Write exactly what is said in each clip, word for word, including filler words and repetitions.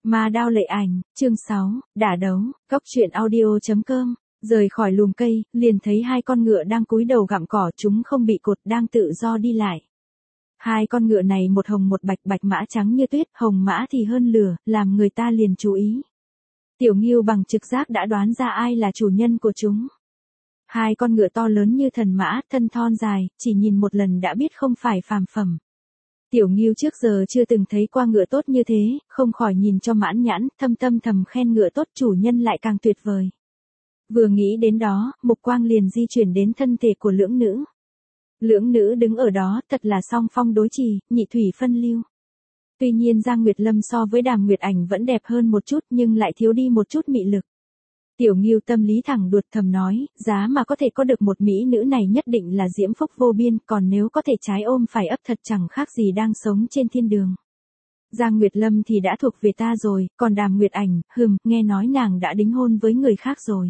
Ma đao lệ ảnh, chương sáu, đả đấu, cốc truyện audio chấm com. Rời khỏi lùm cây, liền thấy hai con ngựa đang cúi đầu gặm cỏ, chúng không bị cột, đang tự do đi lại. Hai con ngựa này một hồng một bạch, bạch mã trắng như tuyết, hồng mã thì hơn lửa, làm người ta liền chú ý. Tiểu Ngưu bằng trực giác đã đoán ra ai là chủ nhân của chúng. Hai con ngựa to lớn như thần mã, thân thon dài, chỉ nhìn một lần đã biết không phải phàm phẩm. Tiểu Ngưu trước giờ chưa từng thấy qua ngựa tốt như thế, không khỏi nhìn cho mãn nhãn, thâm tâm thầm khen ngựa tốt chủ nhân lại càng tuyệt vời. Vừa nghĩ đến đó, mục quang liền di chuyển đến thân thể của lưỡng nữ. Lưỡng nữ đứng ở đó, thật là song phong đối trì, nhị thủy phân lưu. Tuy nhiên Giang Nguyệt Lâm so với Đàm Nguyệt Ảnh vẫn đẹp hơn một chút nhưng lại thiếu đi một chút mị lực. Tiểu Ngưu tâm lý thẳng đuột thầm nói, giá mà có thể có được một mỹ nữ này nhất định là diễm phúc vô biên, còn nếu có thể trái ôm phải ấp thật chẳng khác gì đang sống trên thiên đường. Giang Nguyệt Lâm thì đã thuộc về ta rồi, còn Đàm Nguyệt Ảnh, hừm, nghe nói nàng đã đính hôn với người khác rồi.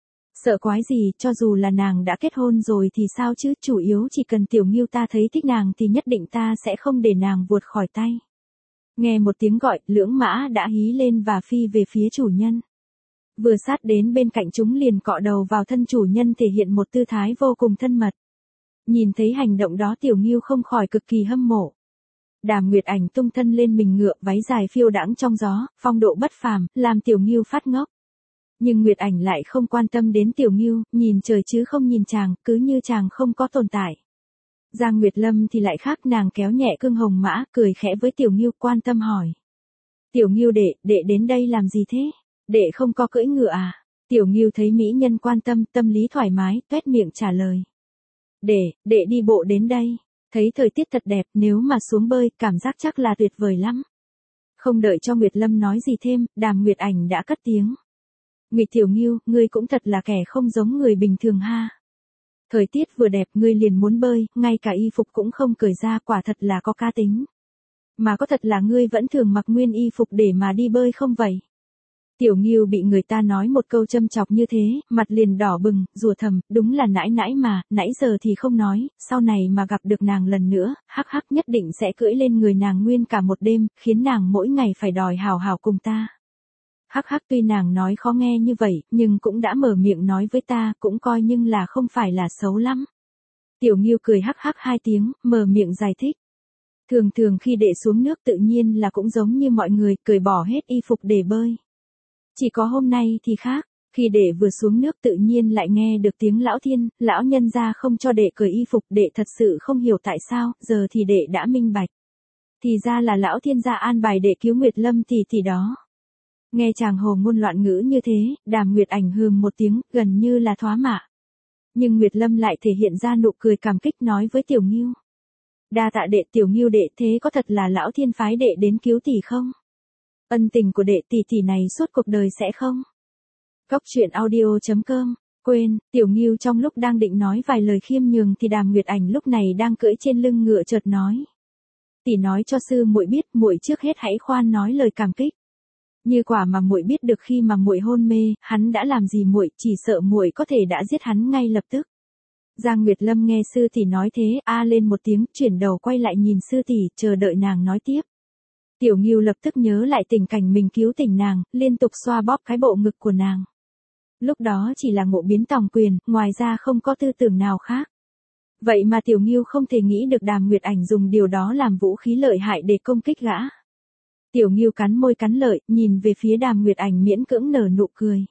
Sợ quái gì, cho dù là nàng đã kết hôn rồi thì sao chứ, chủ yếu chỉ cần Tiểu Ngưu ta thấy thích nàng thì nhất định ta sẽ không để nàng vuột khỏi tay. Nghe một tiếng gọi, lưỡng mã đã hí lên và phi về phía chủ nhân. Vừa sát đến bên cạnh chúng liền cọ đầu vào thân chủ nhân, thể hiện một tư thái vô cùng thân mật. Nhìn thấy hành động đó Tiểu Ngưu không khỏi cực kỳ hâm mộ. Đàm Nguyệt Ảnh tung thân lên mình ngựa, váy dài phiêu đãng trong gió, phong độ bất phàm, làm Tiểu Ngưu phát ngốc. Nhưng Nguyệt Ảnh lại không quan tâm đến Tiểu Ngưu, nhìn trời chứ không nhìn chàng, cứ như chàng không có tồn tại. Giang Nguyệt Lâm thì lại khác, nàng kéo nhẹ cương hồng mã, cười khẽ với Tiểu Ngưu, quan tâm hỏi. Tiểu Ngưu đệ, đệ đến đây làm gì thế? Đệ không có cưỡi ngựa à? Tiểu Ngưu thấy mỹ nhân quan tâm, tâm lý thoải mái, tuét miệng trả lời. Đệ, đệ đi bộ đến đây. Thấy thời tiết thật đẹp, nếu mà xuống bơi, cảm giác chắc là tuyệt vời lắm. Không đợi cho Nguyệt Lâm nói gì thêm, Đàm Nguyệt Ảnh đã cất tiếng. Nguyệt Tiểu Ngưu, ngươi cũng thật là kẻ không giống người bình thường ha. Thời tiết vừa đẹp ngươi liền muốn bơi, ngay cả y phục cũng không cởi ra, quả thật là có cá tính. Mà có thật là ngươi vẫn thường mặc nguyên y phục để mà đi bơi không vậy? Tiểu Ngưu bị người ta nói một câu châm chọc như thế, mặt liền đỏ bừng, rủa thầm, đúng là nãi nãi mà, nãy giờ thì không nói, sau này mà gặp được nàng lần nữa, hắc hắc nhất định sẽ cưỡi lên người nàng nguyên cả một đêm, khiến nàng mỗi ngày phải đòi hào hào cùng ta. Hắc hắc, tuy nàng nói khó nghe như vậy, nhưng cũng đã mở miệng nói với ta, cũng coi nhưng là không phải là xấu lắm. Tiểu Ngưu cười hắc hắc hai tiếng, mở miệng giải thích. Thường thường khi đệ xuống nước tự nhiên là cũng giống như mọi người, cởi bỏ hết y phục để bơi. Chỉ có hôm nay thì khác, khi đệ vừa xuống nước tự nhiên lại nghe được tiếng lão thiên, lão nhân gia không cho đệ cởi y phục, đệ thật sự không hiểu tại sao, giờ thì đệ đã minh bạch. Thì ra là lão thiên gia an bài đệ cứu Nguyệt Lâm tỷ tỷ đó. Nghe chàng hồ ngôn loạn ngữ như thế, Đàm Nguyệt Ảnh hừm một tiếng, gần như là thoá mạ. Nhưng Nguyệt Lâm lại thể hiện ra nụ cười cảm kích nói với Tiểu Ngưu. Đa tạ đệ. Tiểu Ngưu đệ, thế có thật là lão thiên phái đệ đến cứu tỷ không? Ân tình của đệ tỷ tỷ này suốt cuộc đời sẽ không? Cốc truyện audio chấm com. Quên, Tiểu Ngưu trong lúc đang định nói vài lời khiêm nhường thì Đàm Nguyệt Ảnh lúc này đang cưỡi trên lưng ngựa chợt nói. Tỷ nói cho sư muội biết, muội trước hết hãy khoan nói lời cảm kích. Như quả mà muội biết được khi mà muội hôn mê, hắn đã làm gì muội, chỉ sợ muội có thể đã giết hắn ngay lập tức. Giang Nguyệt Lâm nghe sư tỷ nói thế, a lên một tiếng, chuyển đầu quay lại nhìn sư tỷ, chờ đợi nàng nói tiếp. Tiểu Ngưu lập tức nhớ lại tình cảnh mình cứu tỉnh nàng, liên tục xoa bóp cái bộ ngực của nàng. Lúc đó chỉ là ngộ biến tòng quyền, ngoài ra không có tư tưởng nào khác. Vậy mà Tiểu Ngưu không thể nghĩ được Đàm Nguyệt Ảnh dùng điều đó làm vũ khí lợi hại để công kích gã. Tiểu Ngưu cắn môi cắn lợi, nhìn về phía Đàm Nguyệt Ảnh miễn cưỡng nở nụ cười.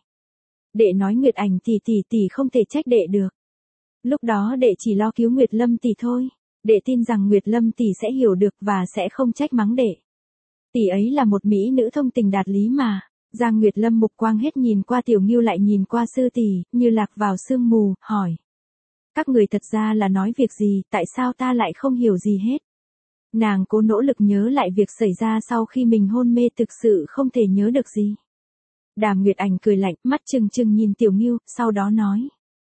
Đệ nói Nguyệt Ảnh tỷ tỷ tỷ không thể trách đệ được. Lúc đó đệ chỉ lo cứu Nguyệt Lâm tỷ thôi, đệ tin rằng Nguyệt Lâm tỷ sẽ hiểu được và sẽ không trách mắng đệ. Tỷ ấy là một mỹ nữ thông tình đạt lý mà. Giang Nguyệt Lâm mục quang hết nhìn qua Tiểu Ngưu lại nhìn qua sư tỷ, như lạc vào sương mù, hỏi. Các người thật ra là nói việc gì, tại sao ta lại không hiểu gì hết? Nàng cố nỗ lực nhớ lại việc xảy ra sau khi mình hôn mê, thực sự không thể nhớ được gì. Đàm Nguyệt Ảnh cười lạnh, mắt trừng trừng nhìn Tiểu Ngưu, sau đó nói.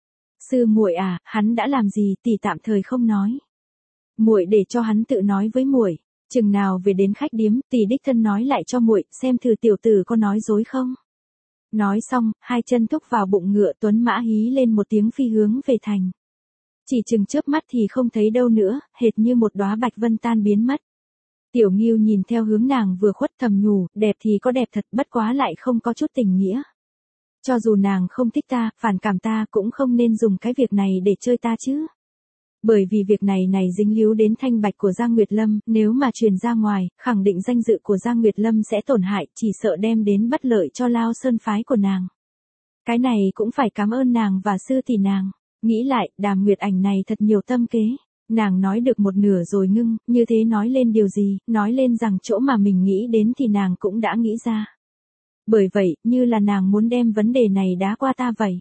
Sư muội à, hắn đã làm gì tỷ tạm thời không nói. Muội để cho hắn tự nói với muội. Chừng nào về đến khách điếm, tỷ đích thân nói lại cho muội, xem thử tiểu tử có nói dối không. Nói xong, hai chân thúc vào bụng ngựa, tuấn mã hí lên một tiếng phi hướng về thành. Chỉ chừng chớp mắt thì không thấy đâu nữa, hệt như một đóa bạch vân tan biến mất. Tiểu Ngưu nhìn theo hướng nàng vừa khuất thầm nhủ, đẹp thì có đẹp thật, bất quá lại không có chút tình nghĩa. Cho dù nàng không thích ta, phản cảm ta cũng không nên dùng cái việc này để chơi ta chứ. Bởi vì việc này này dính líu đến thanh bạch của Giang Nguyệt Lâm, nếu mà truyền ra ngoài, khẳng định danh dự của Giang Nguyệt Lâm sẽ tổn hại, chỉ sợ đem đến bất lợi cho Lao Sơn phái của nàng. Cái này cũng phải cảm ơn nàng và sư tỷ nàng. Nghĩ lại, Đàm Nguyệt Ảnh này thật nhiều tâm kế. Nàng nói được một nửa rồi ngưng, như thế nói lên điều gì, nói lên rằng chỗ mà mình nghĩ đến thì nàng cũng đã nghĩ ra. Bởi vậy, như là nàng muốn đem vấn đề này đá qua ta vậy.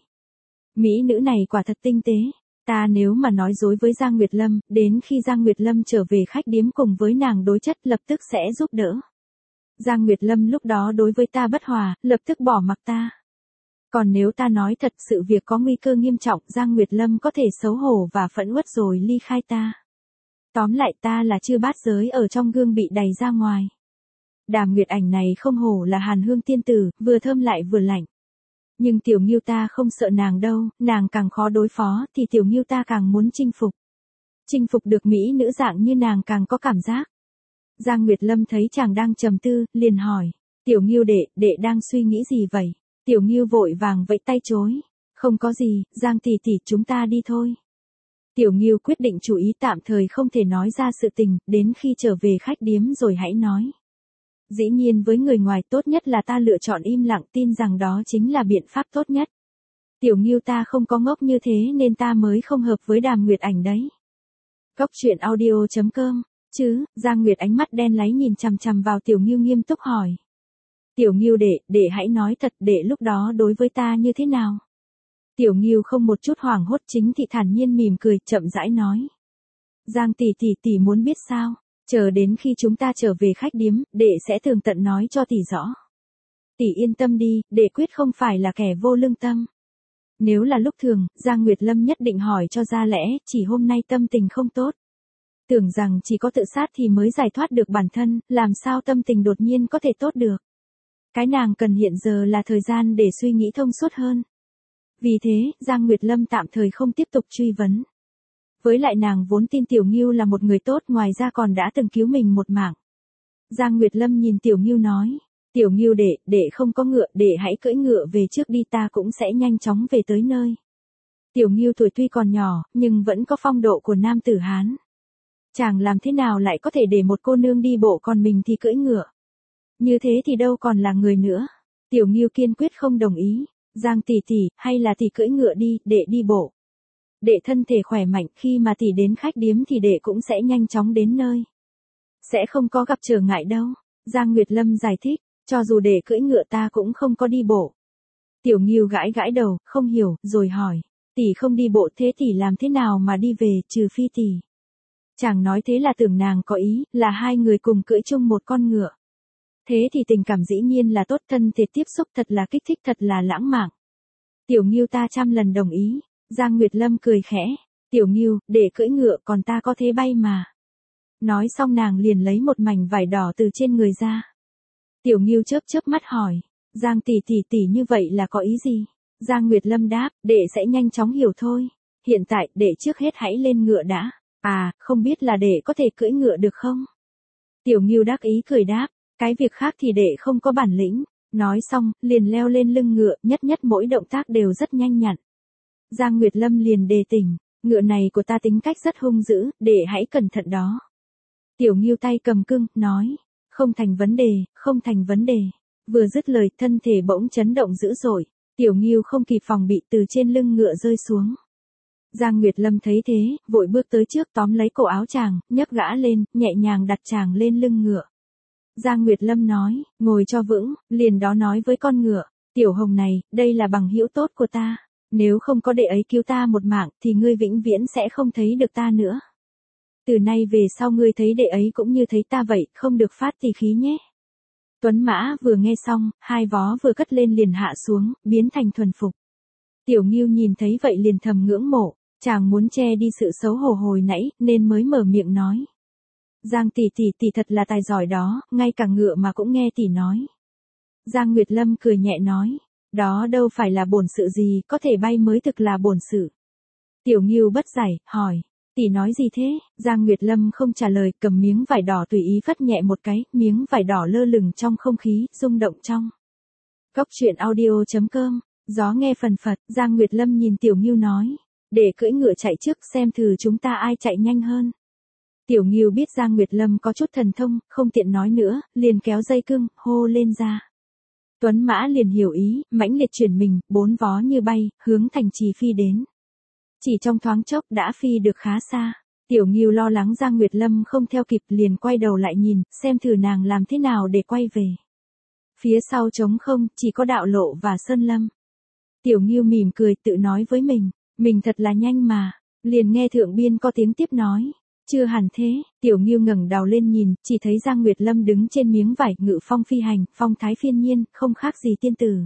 Mỹ nữ này quả thật tinh tế. Ta nếu mà nói dối với Giang Nguyệt Lâm, đến khi Giang Nguyệt Lâm trở về khách điếm cùng với nàng đối chất lập tức sẽ giúp đỡ. Giang Nguyệt Lâm lúc đó đối với ta bất hòa, lập tức bỏ mặc ta. Còn nếu ta nói thật sự việc có nguy cơ nghiêm trọng, Giang Nguyệt Lâm có thể xấu hổ và phẫn uất rồi ly khai ta. Tóm lại ta là chưa bát giới ở trong gương bị đày ra ngoài. Đàm Nguyệt Ảnh này không hổ là Hàn Hương tiên tử, vừa thơm lại vừa lạnh. Nhưng Tiểu Ngưu ta không sợ nàng đâu, nàng càng khó đối phó thì Tiểu Ngưu ta càng muốn chinh phục. Chinh phục được mỹ nữ dạng như nàng càng có cảm giác. Giang Nguyệt Lâm thấy chàng đang trầm tư, liền hỏi, Tiểu Ngưu đệ, đệ đang suy nghĩ gì vậy? Tiểu Ngưu vội vàng vẫy tay chối, không có gì, Giang tỷ tỷ chúng ta đi thôi. Tiểu Ngưu quyết định chú ý tạm thời không thể nói ra sự tình, đến khi trở về khách điếm rồi hãy nói. Dĩ nhiên với người ngoài tốt nhất là ta lựa chọn im lặng, tin rằng đó chính là biện pháp tốt nhất. Tiểu Ngưu ta không có ngốc như thế nên ta mới không hợp với Đàm Nguyệt Ảnh đấy. Cốc truyện audio chấm com, chứ, Giang Nguyệt ánh mắt đen láy nhìn chằm chằm vào Tiểu Ngưu nghiêm túc hỏi. Tiểu Ngưu đệ, đệ hãy nói thật, đệ lúc đó đối với ta như thế nào? Tiểu Ngưu không một chút hoảng hốt, chính thị thản nhiên mỉm cười, chậm rãi nói. Giang tỷ tỷ tỷ muốn biết sao? Chờ đến khi chúng ta trở về khách điếm, đệ sẽ tường tận nói cho tỷ rõ. Tỷ yên tâm đi, đệ quyết không phải là kẻ vô lương tâm. Nếu là lúc thường, Giang Nguyệt Lâm nhất định hỏi cho ra lẽ, chỉ hôm nay tâm tình không tốt. Tưởng rằng chỉ có tự sát thì mới giải thoát được bản thân, làm sao tâm tình đột nhiên có thể tốt được. Cái nàng cần hiện giờ là thời gian để suy nghĩ thông suốt hơn. Vì thế, Giang Nguyệt Lâm tạm thời không tiếp tục truy vấn. Với lại nàng vốn tin Tiểu Ngưu là một người tốt, ngoài ra còn đã từng cứu mình một mạng. Giang Nguyệt Lâm nhìn Tiểu Ngưu nói, Tiểu Ngưu đệ, đệ không có ngựa, đệ hãy cưỡi ngựa về trước đi, ta cũng sẽ nhanh chóng về tới nơi. Tiểu Ngưu tuổi tuy còn nhỏ, nhưng vẫn có phong độ của nam tử Hán. Chàng làm thế nào lại có thể để một cô nương đi bộ còn mình thì cưỡi ngựa? Như thế thì đâu còn là người nữa. Tiểu Ngưu kiên quyết không đồng ý. Giang tỷ tỷ, hay là tỷ cưỡi ngựa đi, đệ đi bộ. Đệ thân thể khỏe mạnh, khi mà tỷ đến khách điếm thì đệ cũng sẽ nhanh chóng đến nơi. Sẽ không có gặp trở ngại đâu. Giang Nguyệt Lâm giải thích, cho dù đệ cưỡi ngựa ta cũng không có đi bộ. Tiểu Ngưu gãi gãi đầu, không hiểu, rồi hỏi, tỷ không đi bộ thế tỷ làm thế nào mà đi về, trừ phi tỷ. Chàng nói thế là tưởng nàng có ý, là hai người cùng cưỡi chung một con ngựa. Thế thì tình cảm dĩ nhiên là tốt, thân thể tiếp xúc thật là kích thích, thật là lãng mạn. Tiểu Ngưu ta trăm lần đồng ý. Giang Nguyệt Lâm cười khẽ. Tiểu Ngưu, để cưỡi ngựa còn ta có thế bay mà. Nói xong nàng liền lấy một mảnh vải đỏ từ trên người ra. Tiểu Ngưu chớp chớp mắt hỏi. Giang tỷ tỷ tỷ như vậy là có ý gì? Giang Nguyệt Lâm đáp, đệ sẽ nhanh chóng hiểu thôi. Hiện tại, đệ trước hết hãy lên ngựa đã. À, không biết là đệ có thể cưỡi ngựa được không? Tiểu Ngưu đắc ý cười đáp. Cái việc khác thì đệ không có bản lĩnh. Nói xong, liền leo lên lưng ngựa, nhất nhất mỗi động tác đều rất nhanh nhặn. Giang Nguyệt Lâm liền đề tỉnh, ngựa này của ta tính cách rất hung dữ, đệ hãy cẩn thận đó. Tiểu Ngưu tay cầm cương, nói, không thành vấn đề, không thành vấn đề. Vừa dứt lời, thân thể bỗng chấn động dữ dội, Tiểu Ngưu không kịp phòng bị từ trên lưng ngựa rơi xuống. Giang Nguyệt Lâm thấy thế, vội bước tới trước tóm lấy cổ áo chàng, nhấc gã lên, nhẹ nhàng đặt chàng lên lưng ngựa. Giang Nguyệt Lâm nói, ngồi cho vững, liền đó nói với con ngựa, Tiểu Hồng này, đây là bằng hữu tốt của ta. Nếu không có đệ ấy cứu ta một mạng, thì ngươi vĩnh viễn sẽ không thấy được ta nữa. Từ nay về sau ngươi thấy đệ ấy cũng như thấy ta vậy, không được phát tỉ khí nhé. Tuấn Mã vừa nghe xong, hai vó vừa cất lên liền hạ xuống, biến thành thuần phục. Tiểu Ngưu nhìn thấy vậy liền thầm ngưỡng mộ, chàng muốn che đi sự xấu hổ hồi nãy, nên mới mở miệng nói. Giang tỷ tỷ tỷ thật là tài giỏi đó, ngay cả ngựa mà cũng nghe tỷ nói. Giang Nguyệt Lâm cười nhẹ nói. Đó đâu phải là bổn sự gì, có thể bay mới thực là bổn sự. Tiểu Ngưu bất giải, hỏi, Tỷ nói gì thế? Giang Nguyệt Lâm không trả lời, cầm miếng vải đỏ tùy ý phất nhẹ một cái, miếng vải đỏ lơ lửng trong không khí, rung động trong. Cốc truyện audio chấm com, gió nghe phần phật, Giang Nguyệt Lâm nhìn Tiểu Ngưu nói. Để cưỡi ngựa chạy trước xem thử chúng ta ai chạy nhanh hơn. Tiểu Ngưu biết Giang Nguyệt Lâm có chút thần thông, không tiện nói nữa, liền kéo dây cương, hô lên ra. Tuấn Mã liền hiểu ý, mãnh liệt chuyển mình, bốn vó như bay, hướng thành trì phi đến. Chỉ trong thoáng chốc đã phi được khá xa. Tiểu Ngưu lo lắng Giang Nguyệt Lâm không theo kịp liền quay đầu lại nhìn, xem thử nàng làm thế nào để quay về. Phía sau trống không, chỉ có đạo lộ và sơn lâm. Tiểu Ngưu mỉm cười tự nói với mình, mình thật là nhanh mà. Liền nghe thượng biên có tiếng tiếp nói. Chưa hẳn thế, Tiểu Ngưu ngẩng đầu lên nhìn, chỉ thấy Giang Nguyệt Lâm đứng trên miếng vải ngự phong phi hành, phong thái phiên nhiên, không khác gì tiên tử.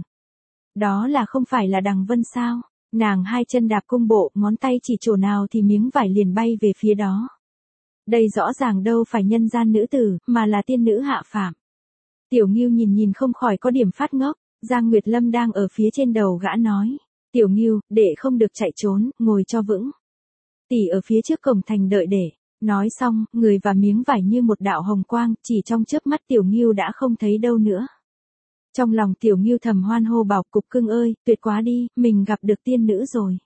Đó là không phải là Đằng Vân sao? Nàng hai chân đạp cung bộ, ngón tay chỉ chỗ nào thì miếng vải liền bay về phía đó. Đây rõ ràng đâu phải nhân gian nữ tử, mà là tiên nữ hạ phàm. Tiểu Ngưu nhìn nhìn không khỏi có điểm phát ngốc, Giang Nguyệt Lâm đang ở phía trên đầu gã nói. Tiểu Ngưu, để không được chạy trốn, ngồi cho vững. Tỷ ở phía trước cổng thành đợi để. Nói xong, người và miếng vải như một đạo hồng quang, chỉ trong chớp mắt Tiểu Ngưu đã không thấy đâu nữa. Trong lòng Tiểu Ngưu thầm hoan hô bảo cục cưng ơi, tuyệt quá đi, mình gặp được tiên nữ rồi.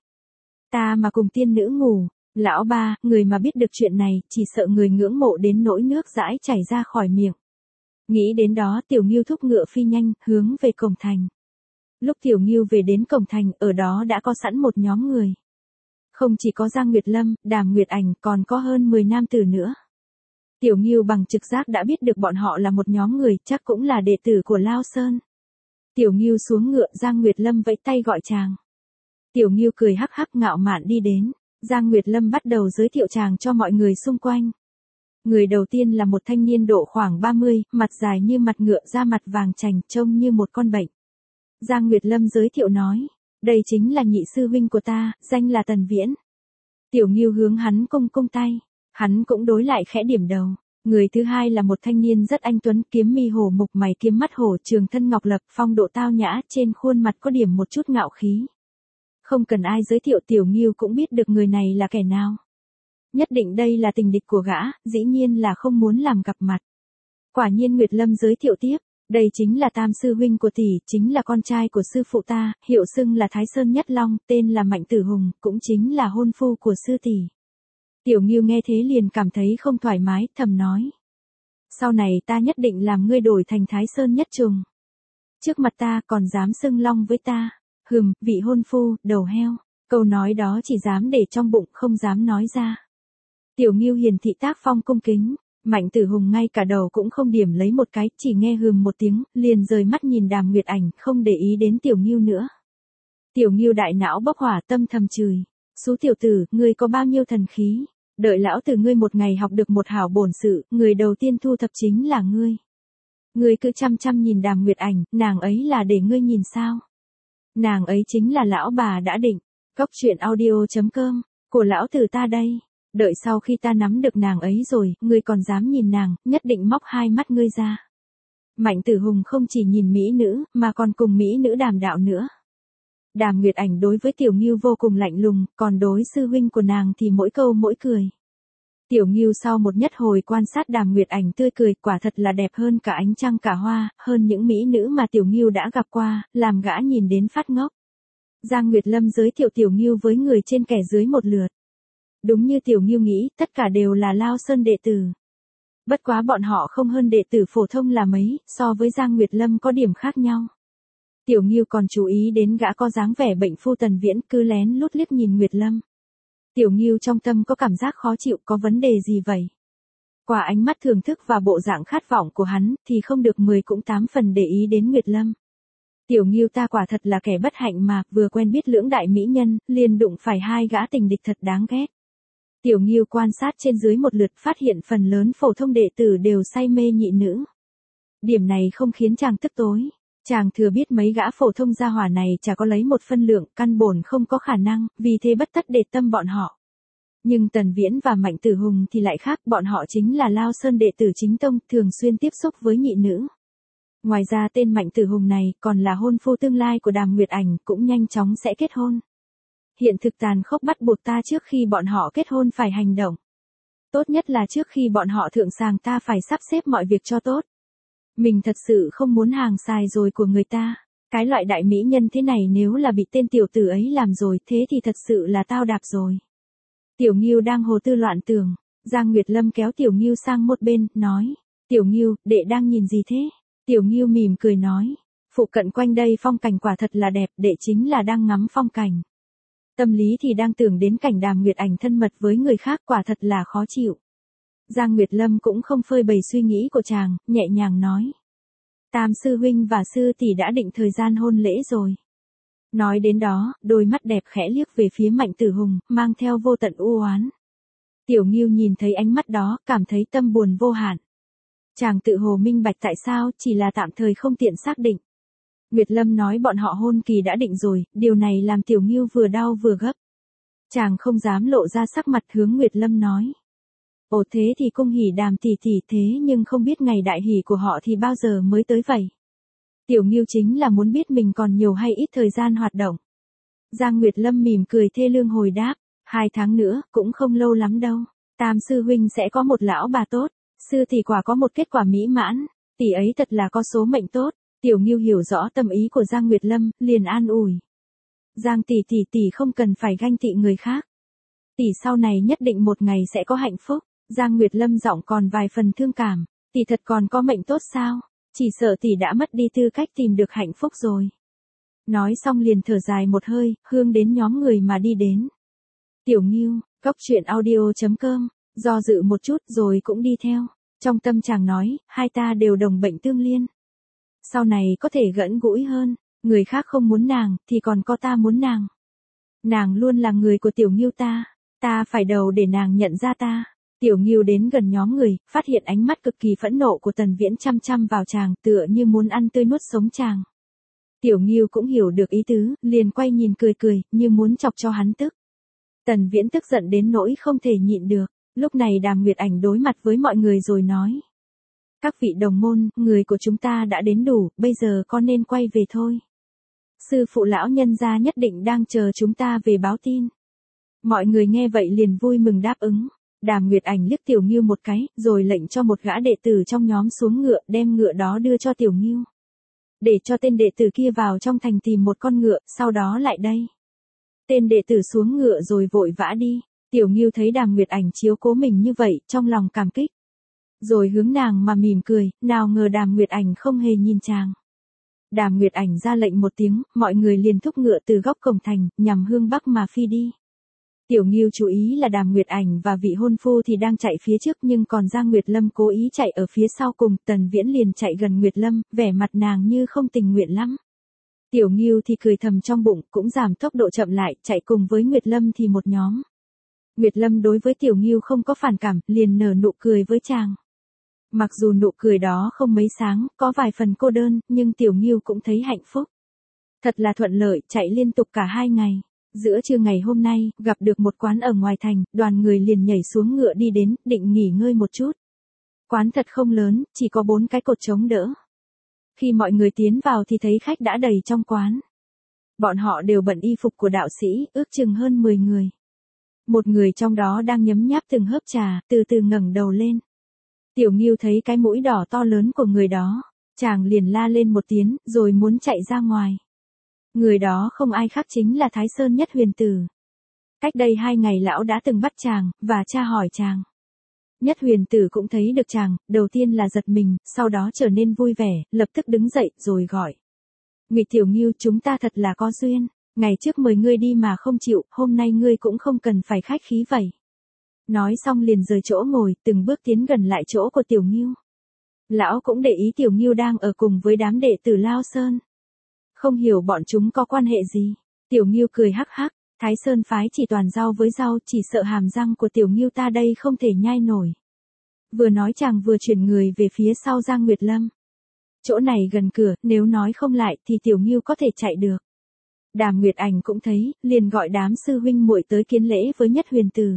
Ta mà cùng tiên nữ ngủ, lão ba, người mà biết được chuyện này, chỉ sợ người ngưỡng mộ đến nỗi nước dãi chảy ra khỏi miệng. Nghĩ đến đó Tiểu Ngưu thúc ngựa phi nhanh, hướng về cổng thành. Lúc Tiểu Ngưu về đến cổng thành, ở đó đã có sẵn một nhóm người. Không chỉ có Giang Nguyệt Lâm, Đàm Nguyệt Ảnh, còn có hơn mười nam tử nữa. Tiểu Ngưu bằng trực giác đã biết được bọn họ là một nhóm người, chắc cũng là đệ tử của Lao Sơn. Tiểu Ngưu xuống ngựa, Giang Nguyệt Lâm vẫy tay gọi chàng. Tiểu Ngưu cười hắc hắc ngạo mạn đi đến, Giang Nguyệt Lâm bắt đầu giới thiệu chàng cho mọi người xung quanh. Người đầu tiên là một thanh niên độ khoảng ba mươi, mặt dài như mặt ngựa, da mặt vàng chành, trông như một con bệnh. Giang Nguyệt Lâm giới thiệu nói, đây chính là nhị sư huynh của ta, danh là Tần Viễn. Tiểu Ngưu hướng hắn cung cung tay, hắn cũng đối lại khẽ điểm đầu. Người thứ hai là một thanh niên rất anh tuấn, kiếm mi hổ mục mày kiếm mắt hổ, trường thân ngọc lập, phong độ tao nhã, trên khuôn mặt có điểm một chút ngạo khí. Không cần ai giới thiệu Tiểu Ngưu cũng biết được người này là kẻ nào. Nhất định đây là tình địch của gã, dĩ nhiên là không muốn làm gặp mặt. Quả nhiên Nguyệt Lâm giới thiệu tiếp, đây chính là tam sư huynh của tỷ, chính là con trai của sư phụ ta, hiệu xưng là Thái Sơn Nhất Long, tên là Mạnh Tử Hùng, cũng chính là hôn phu của sư tỷ. Tiểu Ngưu nghe thế liền cảm thấy không thoải mái, thầm nói. Sau này ta nhất định làm ngươi đổi thành Thái Sơn Nhất Trùng. Trước mặt ta còn dám xưng long với ta. Hừm, vị hôn phu, đầu heo. Câu nói đó chỉ dám để trong bụng, không dám nói ra. Tiểu Ngưu hiền thị tác phong cung kính. Mạnh Tử Hùng ngay cả đầu cũng không điểm lấy một cái, chỉ nghe hừm một tiếng, liền rời mắt nhìn Đàm Nguyệt Ảnh, không để ý đến Tiểu Ngưu nữa. Tiểu Ngưu đại não bốc hỏa, tâm thầm chửi. Xú tiểu tử, ngươi có bao nhiêu thần khí? Đợi lão tử ngươi một ngày học được một hảo bổn sự, người đầu tiên thu thập chính là ngươi. Ngươi cứ chăm chăm nhìn Đàm Nguyệt Ảnh, nàng ấy là để ngươi nhìn sao? Nàng ấy chính là lão bà đã định. Cốc truyện audio chấm com, của lão tử ta đây. Đợi sau khi ta nắm được nàng ấy rồi, ngươi còn dám nhìn nàng, nhất định móc hai mắt ngươi ra. Mạnh Tử Hùng không chỉ nhìn mỹ nữ, mà còn cùng mỹ nữ đàm đạo nữa. Đàm Nguyệt Ảnh đối với Tiểu Ngưu vô cùng lạnh lùng, còn đối sư huynh của nàng thì mỗi câu mỗi cười. Tiểu Ngưu sau một nhất hồi quan sát Đàm Nguyệt Ảnh tươi cười, quả thật là đẹp hơn cả ánh trăng cả hoa, hơn những mỹ nữ mà Tiểu Ngưu đã gặp qua, làm gã nhìn đến phát ngốc. Giang Nguyệt Lâm giới thiệu Tiểu Ngưu với người trên kẻ dưới một lượt. Đúng như Tiểu Ngưu nghĩ, tất cả đều là Lao Sơn đệ tử. Bất quá bọn họ không hơn đệ tử phổ thông là mấy, so với Giang Nguyệt Lâm có điểm khác nhau. Tiểu Ngưu còn chú ý đến gã có dáng vẻ bệnh phu Tần Viễn, cứ lén lút liếc nhìn Nguyệt Lâm. Tiểu Ngưu trong tâm có cảm giác khó chịu, có vấn đề gì vậy? Qua ánh mắt thưởng thức và bộ dạng khát vọng của hắn, thì không được mười cũng tám phần để ý đến Nguyệt Lâm. Tiểu Ngưu ta quả thật là kẻ bất hạnh mà, vừa quen biết lưỡng đại mỹ nhân, liền đụng phải hai gã tình địch thật đáng ghét. Tiểu Ngưu quan sát trên dưới một lượt, phát hiện phần lớn phổ thông đệ tử đều say mê nhị nữ. Điểm này không khiến chàng tức tối. Chàng thừa biết mấy gã phổ thông gia hỏa này chả có lấy một phân lượng, căn bổn không có khả năng, vì thế bất tất để tâm bọn họ. Nhưng Tần Viễn và Mạnh Tử Hùng thì lại khác, bọn họ chính là Lao Sơn đệ tử chính tông, thường xuyên tiếp xúc với nhị nữ. Ngoài ra tên Mạnh Tử Hùng này còn là hôn phu tương lai của Đàm Nguyệt Ảnh, cũng nhanh chóng sẽ kết hôn. Hiện thực tàn khốc bắt buộc ta trước khi bọn họ kết hôn phải hành động. Tốt nhất là trước khi bọn họ thượng sàng ta phải sắp xếp mọi việc cho tốt. Mình thật sự không muốn hàng xài rồi của người ta. Cái loại đại mỹ nhân thế này nếu là bị tên tiểu tử ấy làm rồi thế thì thật sự là tao đạp rồi. Tiểu Ngưu đang hồ tư loạn tưởng. Giang Nguyệt Lâm kéo Tiểu Ngưu sang một bên, nói. Tiểu Ngưu, đệ đang nhìn gì thế? Tiểu Ngưu mỉm cười nói. Phụ cận quanh đây phong cảnh quả thật là đẹp, đệ chính là đang ngắm phong cảnh. Tâm lý thì đang tưởng đến cảnh Đàm Nguyệt Ảnh thân mật với người khác quả thật là khó chịu. Giang Nguyệt Lâm cũng không phơi bày suy nghĩ của chàng, nhẹ nhàng nói. Tam sư huynh và sư tỷ đã định thời gian hôn lễ rồi. Nói đến đó, đôi mắt đẹp khẽ liếc về phía Mạnh Tử Hùng, mang theo vô tận u oán. Tiểu Ngưu nhìn thấy ánh mắt đó, cảm thấy tâm buồn vô hạn. Chàng tự hồ minh bạch tại sao, chỉ là tạm thời không tiện xác định. Nguyệt Lâm nói bọn họ hôn kỳ đã định rồi, điều này làm Tiểu Ngưu vừa đau vừa gấp. Chàng không dám lộ ra sắc mặt hướng Nguyệt Lâm nói. Ồ thế thì cung hỉ Đàm tỷ tỷ thế nhưng không biết ngày đại hỷ của họ thì bao giờ mới tới vậy. Tiểu Ngưu chính là muốn biết mình còn nhiều hay ít thời gian hoạt động. Giang Nguyệt Lâm mỉm cười thê lương hồi đáp, hai tháng nữa, cũng không lâu lắm đâu. Tam sư huynh sẽ có một lão bà tốt, sư tỷ quả có một kết quả mỹ mãn, tỷ ấy thật là có số mệnh tốt. Tiểu Ngưu hiểu rõ tâm ý của Giang Nguyệt Lâm, liền an ủi. Giang tỷ tỷ tỷ không cần phải ganh tị người khác. Tỷ sau này nhất định một ngày sẽ có hạnh phúc. Giang Nguyệt Lâm giọng còn vài phần thương cảm. Tỷ thật còn có mệnh tốt sao? Chỉ sợ tỷ đã mất đi tư cách tìm được hạnh phúc rồi. Nói xong liền thở dài một hơi, hướng đến nhóm người mà đi đến. Tiểu Ngưu, Cốc Truyện Audio chấm com, do dự một chút rồi cũng đi theo. Trong tâm chàng nói, hai ta đều đồng bệnh tương liên. Sau này có thể gần gũi hơn, người khác không muốn nàng, thì còn có ta muốn nàng. Nàng luôn là người của Tiểu Ngưu ta, ta phải đầu để nàng nhận ra ta. Tiểu Ngưu đến gần nhóm người, phát hiện ánh mắt cực kỳ phẫn nộ của Tần Viễn chăm chăm vào chàng, tựa như muốn ăn tươi nuốt sống chàng. Tiểu Ngưu cũng hiểu được ý tứ, liền quay nhìn cười cười, như muốn chọc cho hắn tức. Tần Viễn tức giận đến nỗi không thể nhịn được, lúc này Đàm Nguyệt Ảnh đối mặt với mọi người rồi nói. Các vị đồng môn, người của chúng ta đã đến đủ, bây giờ con nên quay về thôi. Sư phụ lão nhân gia nhất định đang chờ chúng ta về báo tin. Mọi người nghe vậy liền vui mừng đáp ứng. Đàm Nguyệt Ảnh liếc Tiểu Ngưu một cái, rồi lệnh cho một gã đệ tử trong nhóm xuống ngựa, đem ngựa đó đưa cho Tiểu Ngưu. Để cho tên đệ tử kia vào trong thành tìm một con ngựa, sau đó lại đây. Tên đệ tử xuống ngựa rồi vội vã đi. Tiểu Ngưu thấy Đàm Nguyệt Ảnh chiếu cố mình như vậy, trong lòng cảm kích. Rồi hướng nàng mà mỉm cười, nào ngờ Đàm Nguyệt Ảnh không hề nhìn chàng. Đàm Nguyệt Ảnh ra lệnh một tiếng, mọi người liền thúc ngựa từ góc cổng thành, nhằm hướng bắc mà phi đi. Tiểu Ngưu chú ý là Đàm Nguyệt Ảnh và vị hôn phu thì đang chạy phía trước nhưng còn Giang Nguyệt Lâm cố ý chạy ở phía sau cùng, Tần Viễn liền chạy gần Nguyệt Lâm, vẻ mặt nàng như không tình nguyện lắm. Tiểu Ngưu thì cười thầm trong bụng, cũng giảm tốc độ chậm lại, chạy cùng với Nguyệt Lâm thì một nhóm. Nguyệt Lâm đối với Tiểu Ngưu không có phản cảm, liền nở nụ cười với chàng. Mặc dù nụ cười đó không mấy sáng, có vài phần cô đơn, nhưng Tiểu Ngưu cũng thấy hạnh phúc. Thật là thuận lợi, chạy liên tục cả hai ngày. Giữa trưa ngày hôm nay, gặp được một quán ở ngoài thành, đoàn người liền nhảy xuống ngựa đi đến, định nghỉ ngơi một chút. Quán thật không lớn, chỉ có bốn cái cột chống đỡ. Khi mọi người tiến vào thì thấy khách đã đầy trong quán. Bọn họ đều bận y phục của đạo sĩ, ước chừng hơn mười người. Một người trong đó đang nhấm nháp từng hớp trà, từ từ ngẩng đầu lên. Tiểu Ngưu thấy cái mũi đỏ to lớn của người đó, chàng liền la lên một tiếng, rồi muốn chạy ra ngoài. Người đó không ai khác chính là Thái Sơn Nhất Huyền Tử. Cách đây hai ngày lão đã từng bắt chàng, và tra hỏi chàng. Nhất Huyền Tử cũng thấy được chàng, đầu tiên là giật mình, sau đó trở nên vui vẻ, lập tức đứng dậy, rồi gọi. Ngụy Tiểu Ngưu, chúng ta thật là có duyên, ngày trước mời ngươi đi mà không chịu, hôm nay ngươi cũng không cần phải khách khí vậy. Nói xong liền rời chỗ ngồi, từng bước tiến gần lại chỗ của Tiểu Ngưu. Lão cũng để ý Tiểu Ngưu đang ở cùng với đám đệ tử Lao Sơn. Không hiểu bọn chúng có quan hệ gì. Tiểu Ngưu cười hắc hắc, Thái Sơn phái chỉ toàn rau với rau, chỉ sợ hàm răng của Tiểu Ngưu ta đây không thể nhai nổi. Vừa nói chàng vừa chuyển người về phía sau Giang Nguyệt Lâm. Chỗ này gần cửa, nếu nói không lại thì Tiểu Ngưu có thể chạy được. Đàm Nguyệt Ảnh cũng thấy, liền gọi đám sư huynh muội tới kiến lễ với Nhất Huyền Tử.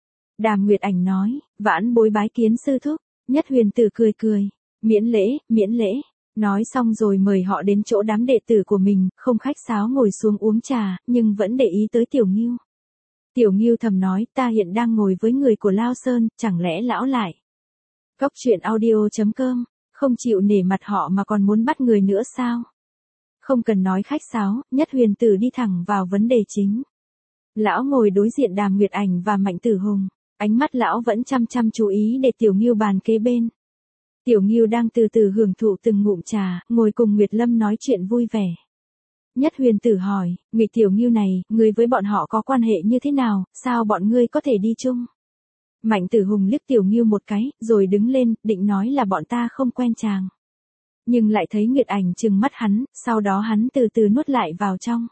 Đàm Nguyệt Ảnh nói, vãn bối bái kiến sư thúc. Nhất Huyền Tử cười cười, miễn lễ, miễn lễ. Nói xong rồi mời họ đến chỗ đám đệ tử của mình, không khách sáo ngồi xuống uống trà, nhưng vẫn để ý tới Tiểu Ngưu. Tiểu Ngưu thầm nói, ta hiện đang ngồi với người của Lao Sơn, chẳng lẽ lão lại. Cốc truyện audio.com, không chịu nể mặt họ mà còn muốn bắt người nữa sao? Không cần nói khách sáo, Nhất Huyền Tử đi thẳng vào vấn đề chính. Lão ngồi đối diện Đàm Nguyệt Ảnh và Mạnh Tử Hùng, ánh mắt lão vẫn chăm chăm chú ý để Tiểu Ngưu bàn kế bên. Tiểu Ngưu đang từ từ hưởng thụ từng ngụm trà, ngồi cùng Nguyệt Lâm nói chuyện vui vẻ. Nhất Huyền Tử hỏi, Ngụy Tiểu Ngưu này, ngươi với bọn họ có quan hệ như thế nào, sao bọn ngươi có thể đi chung? Mạnh Tử Hùng liếc Tiểu Ngưu một cái, rồi đứng lên, định nói là bọn ta không quen chàng. Nhưng lại thấy Nguyệt Ảnh trừng mắt hắn, sau đó hắn từ từ nuốt lại vào trong.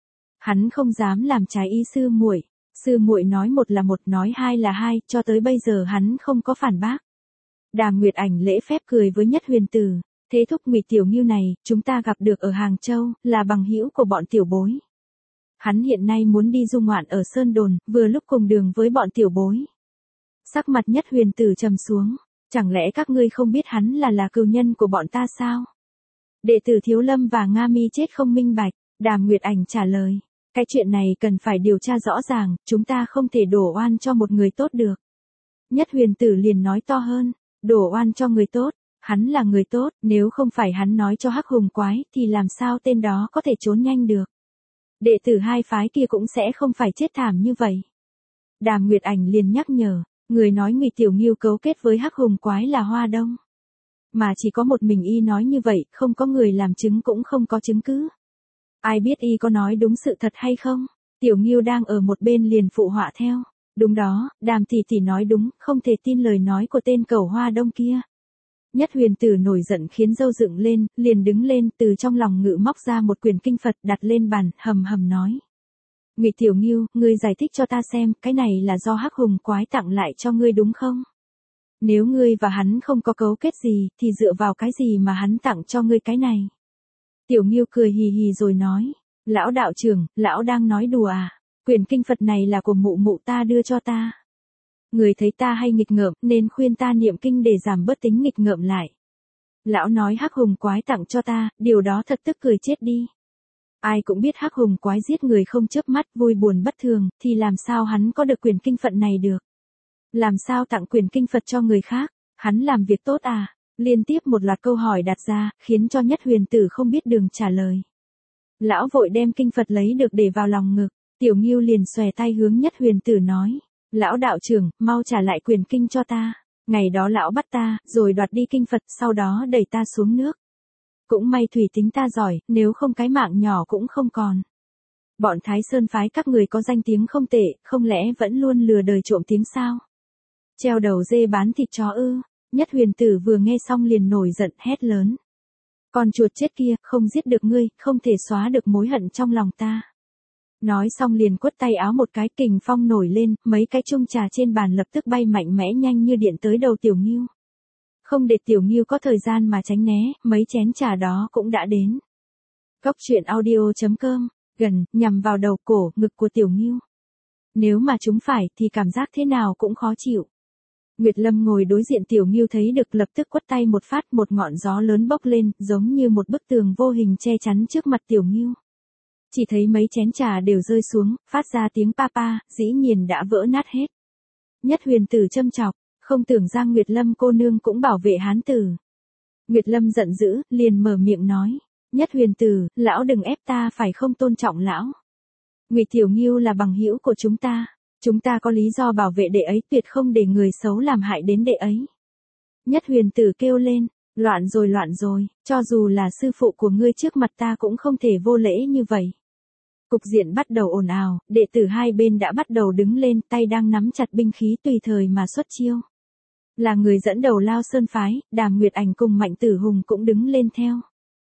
Hắn không dám làm trái ý sư muội. Sư muội nói một là một, nói hai là hai, cho tới bây giờ hắn không có phản bác. Đàm Nguyệt Ảnh lễ phép cười với Nhất Huyền Tử, thế thúc Ngụy Tiểu Ngưu này, chúng ta gặp được ở Hàng Châu, là bằng hữu của bọn tiểu bối. Hắn hiện nay muốn đi du ngoạn ở Sơn Đồn, vừa lúc cùng đường với bọn tiểu bối. Sắc mặt Nhất Huyền Tử trầm xuống, chẳng lẽ các ngươi không biết hắn là là cừu nhân của bọn ta sao? Đệ tử Thiếu Lâm và Nga Mi chết không minh bạch, Đàm Nguyệt Ảnh trả lời, cái chuyện này cần phải điều tra rõ ràng, chúng ta không thể đổ oan cho một người tốt được. Nhất Huyền Tử liền nói to hơn, đổ oan cho người tốt, hắn là người tốt, nếu không phải hắn nói cho Hắc Hùng Quái thì làm sao tên đó có thể trốn nhanh được. Đệ tử hai phái kia cũng sẽ không phải chết thảm như vậy. Đàm Nguyệt Ảnh liền nhắc nhở, người nói Ngụy Tiểu Ngưu cấu kết với Hắc Hùng Quái là Hoa Đông. Mà chỉ có một mình y nói như vậy, không có người làm chứng cũng không có chứng cứ. Ai biết y có nói đúng sự thật hay không? Tiểu Ngưu đang ở một bên liền phụ họa theo. Đúng đó, Đàm tỷ tỷ nói đúng, không thể tin lời nói của tên cẩu Hoa Đông kia. Nhất Huyền Tử nổi giận khiến râu dựng lên, liền đứng lên, từ trong lòng ngự móc ra một quyển kinh Phật đặt lên bàn, hầm hầm nói. Ngụy Tiểu Ngưu, ngươi giải thích cho ta xem, cái này là do Hắc Hùng Quái tặng lại cho ngươi đúng không? Nếu ngươi và hắn không có cấu kết gì, thì dựa vào cái gì mà hắn tặng cho ngươi cái này? Tiểu Ngưu cười hì hì rồi nói, lão đạo trưởng, lão đang nói đùa à? Quyển kinh Phật này là của mụ mụ ta đưa cho ta. Người thấy ta hay nghịch ngợm, nên khuyên ta niệm kinh để giảm bớt tính nghịch ngợm lại. Lão nói Hắc Hùng Quái tặng cho ta, điều đó thật tức cười chết đi. Ai cũng biết Hắc Hùng Quái giết người không chớp mắt, vui buồn bất thường, thì làm sao hắn có được quyển kinh Phật này được? Làm sao tặng quyển kinh Phật cho người khác? Hắn làm việc tốt à? Liên tiếp một loạt câu hỏi đặt ra, khiến cho Nhất Huyền Tử không biết đường trả lời. Lão vội đem kinh Phật lấy được để vào lòng ngực, Tiểu Ngưu liền xòe tay hướng Nhất Huyền Tử nói, lão đạo trưởng, mau trả lại quyển kinh cho ta. Ngày đó lão bắt ta, rồi đoạt đi kinh Phật, sau đó đẩy ta xuống nước. Cũng may thủy tính ta giỏi, nếu không cái mạng nhỏ cũng không còn. Bọn Thái Sơn phái các người có danh tiếng không tệ, không lẽ vẫn luôn lừa đời trộm tiếng sao? Treo đầu dê bán thịt chó ư? Nhất Huyền Tử vừa nghe xong liền nổi giận hét lớn. Con chuột chết kia, không giết được ngươi, không thể xóa được mối hận trong lòng ta. Nói xong liền quất tay áo một cái, kình phong nổi lên, mấy cái chung trà trên bàn lập tức bay mạnh mẽ nhanh như điện tới đầu Tiểu Ngưu. Không để Tiểu Ngưu có thời gian mà tránh né, mấy chén trà đó cũng đã đến. Cốc truyện audio.com, gần, nhằm vào đầu cổ, ngực của Tiểu Ngưu. Nếu mà chúng phải thì cảm giác thế nào cũng khó chịu. Nguyệt Lâm ngồi đối diện Tiểu Ngưu thấy được lập tức quất tay một phát, một ngọn gió lớn bốc lên, giống như một bức tường vô hình che chắn trước mặt Tiểu Ngưu. Chỉ thấy mấy chén trà đều rơi xuống, phát ra tiếng pa pa, dĩ nhiên đã vỡ nát hết. Nhất Huyền Tử châm chọc, không tưởng Giang Nguyệt Lâm cô nương cũng bảo vệ hán tử. Nguyệt Lâm giận dữ, liền mở miệng nói, Nhất Huyền Tử, lão đừng ép ta phải không tôn trọng lão. Ngụy Tiểu Ngưu là bằng hữu của chúng ta. Chúng ta có lý do bảo vệ đệ ấy, tuyệt không để người xấu làm hại đến đệ ấy. Nhất Huyền Tử kêu lên, loạn rồi loạn rồi, cho dù là sư phụ của ngươi trước mặt ta cũng không thể vô lễ như vậy. Cục diện bắt đầu ồn ào, đệ tử hai bên đã bắt đầu đứng lên, tay đang nắm chặt binh khí tùy thời mà xuất chiêu. Là người dẫn đầu Lao Sơn phái, Đàm Nguyệt Ảnh cùng Mạnh Tử Hùng cũng đứng lên theo.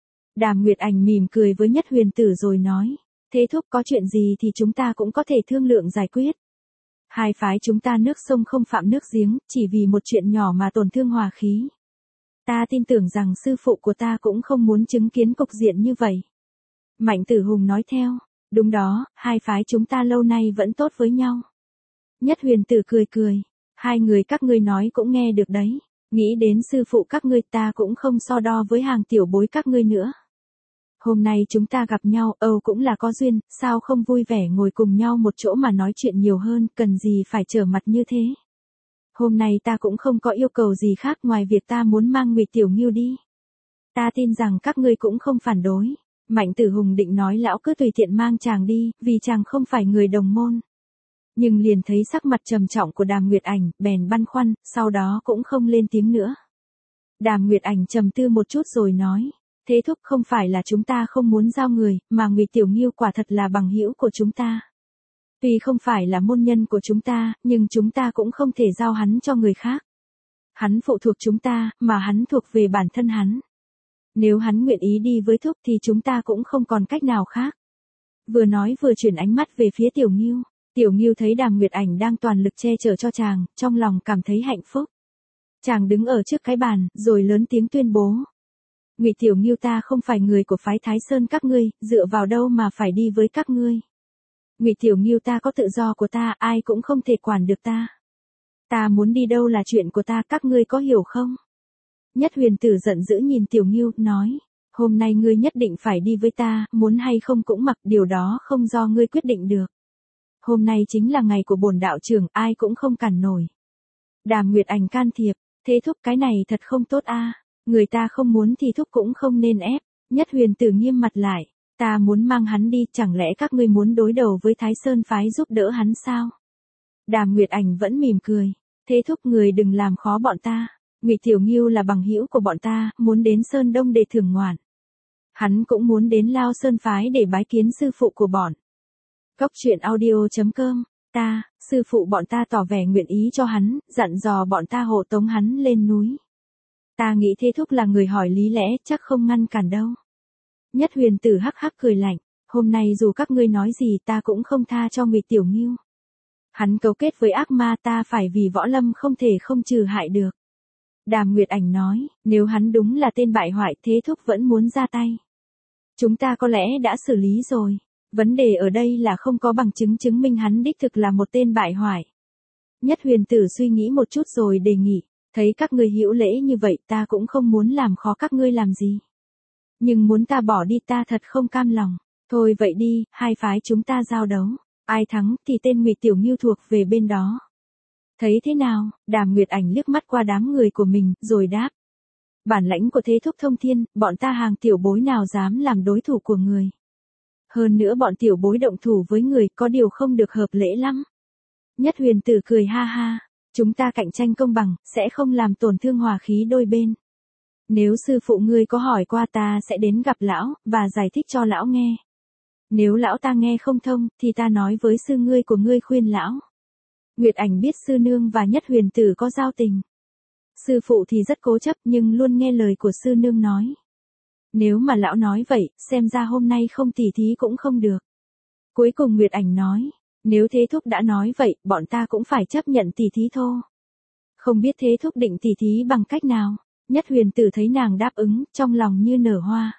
Đàm Nguyệt Ảnh mỉm cười với Nhất Huyền Tử rồi nói, thế thúc có chuyện gì thì chúng ta cũng có thể thương lượng giải quyết. Hai phái chúng ta nước sông không phạm nước giếng, chỉ vì một chuyện nhỏ mà tổn thương hòa khí. Ta tin tưởng rằng sư phụ của ta cũng không muốn chứng kiến cục diện như vậy. Mạnh Tử Hùng nói theo, đúng đó, hai phái chúng ta lâu nay vẫn tốt với nhau. Nhất Huyền Tử cười cười, hai người các ngươi nói cũng nghe được đấy. Nghĩ đến sư phụ các ngươi ta cũng không so đo với hàng tiểu bối các ngươi nữa. Hôm nay chúng ta gặp nhau, Âu cũng là có duyên, sao không vui vẻ ngồi cùng nhau một chỗ mà nói chuyện nhiều hơn, cần gì phải trở mặt như thế. Hôm nay ta cũng không có yêu cầu gì khác ngoài việc ta muốn mang Ngụy Tiểu Ngưu đi. Ta tin rằng các ngươi cũng không phản đối. Mạnh Tử Hùng định nói lão cứ tùy tiện mang chàng đi, vì chàng không phải người đồng môn. Nhưng liền thấy sắc mặt trầm trọng của Đàm Nguyệt Ảnh, bèn băn khoăn, sau đó cũng không lên tiếng nữa. Đàm Nguyệt Ảnh trầm tư một chút rồi nói, thế thúc không phải là chúng ta không muốn giao người, mà Ngụy Tiểu Ngưu quả thật là bằng hữu của chúng ta. Tuy không phải là môn nhân của chúng ta, nhưng chúng ta cũng không thể giao hắn cho người khác. Hắn phụ thuộc chúng ta, mà hắn thuộc về bản thân hắn. Nếu hắn nguyện ý đi với thúc thì chúng ta cũng không còn cách nào khác. Vừa nói vừa chuyển ánh mắt về phía Tiểu Ngưu. Tiểu Ngưu thấy Đàm Nguyệt Ảnh đang toàn lực che chở cho chàng, trong lòng cảm thấy hạnh phúc. Chàng đứng ở trước cái bàn, rồi lớn tiếng tuyên bố. Ngụy Tiểu Ngưu ta không phải người của phái Thái Sơn các ngươi, dựa vào đâu mà phải đi với các ngươi. Ngụy Tiểu Ngưu ta có tự do của ta, ai cũng không thể quản được ta. Ta muốn đi đâu là chuyện của ta, các ngươi có hiểu không? Nhất Huyền Tử giận dữ nhìn Tiểu Ngưu, nói, hôm nay ngươi nhất định phải đi với ta, muốn hay không cũng mặc, điều đó không do ngươi quyết định được. Hôm nay chính là ngày của bổn đạo trưởng, ai cũng không cản nổi. Đàm Nguyệt Ảnh can thiệp, thế thúc cái này thật không tốt a, người ta không muốn thì thúc cũng không nên ép. Nhất Huyền Tử nghiêm mặt lại, ta muốn mang hắn đi, chẳng lẽ các ngươi muốn đối đầu với Thái Sơn phái giúp đỡ hắn sao? Đàm Nguyệt Ảnh vẫn mỉm cười, thế thúc người đừng làm khó bọn ta. Ngụy Tiểu Ngưu là bằng hữu của bọn ta, muốn đến Sơn Đông để thưởng ngoạn. Hắn cũng muốn đến Lao Sơn phái để bái kiến sư phụ của bọn. Cốc truyện audio chấm com, ta, sư phụ bọn ta tỏ vẻ nguyện ý cho hắn, dặn dò bọn ta hộ tống hắn lên núi. Ta nghĩ thế thúc là người hỏi lý lẽ, chắc không ngăn cản đâu. Nhất Huyền Tử hắc hắc cười lạnh, hôm nay dù các ngươi nói gì ta cũng không tha cho Ngụy Tiểu Ngưu. Hắn cấu kết với ác ma, ta phải vì võ lâm không thể không trừ hại được. Đàm Nguyệt Ảnh nói, nếu hắn đúng là tên bại hoại, thế thúc vẫn muốn ra tay. Chúng ta có lẽ đã xử lý rồi. Vấn đề ở đây là không có bằng chứng chứng minh hắn đích thực là một tên bại hoại. Nhất Huyền Tử suy nghĩ một chút rồi đề nghị, thấy các ngươi hữu lễ như vậy ta cũng không muốn làm khó các ngươi làm gì. Nhưng muốn ta bỏ đi ta thật không cam lòng. Thôi vậy đi, hai phái chúng ta giao đấu. Ai thắng thì tên Ngụy Tiểu Ngưu thuộc về bên đó. Thấy thế nào? Đàm Nguyệt Ảnh liếc mắt qua đám người của mình, rồi đáp. Bản lãnh của thế thúc thông thiên, bọn ta hàng tiểu bối nào dám làm đối thủ của người. Hơn nữa bọn tiểu bối động thủ với người có điều không được hợp lễ lắm. Nhất Huyền Tử cười ha ha. Chúng ta cạnh tranh công bằng, sẽ không làm tổn thương hòa khí đôi bên. Nếu sư phụ ngươi có hỏi qua ta sẽ đến gặp lão, và giải thích cho lão nghe. Nếu lão ta nghe không thông, thì ta nói với sư ngươi của ngươi khuyên lão. Nguyệt Ảnh biết sư nương và Nhất Huyền Tử có giao tình. Sư phụ thì rất cố chấp nhưng luôn nghe lời của sư nương nói. Nếu mà lão nói vậy, xem ra hôm nay không tỉ thí cũng không được. Cuối cùng Nguyệt Ảnh nói, nếu thế thúc đã nói vậy, bọn ta cũng phải chấp nhận tỉ thí thô. Không biết thế thúc định tỉ thí bằng cách nào? Nhất Huyền Tử thấy nàng đáp ứng, trong lòng như nở hoa.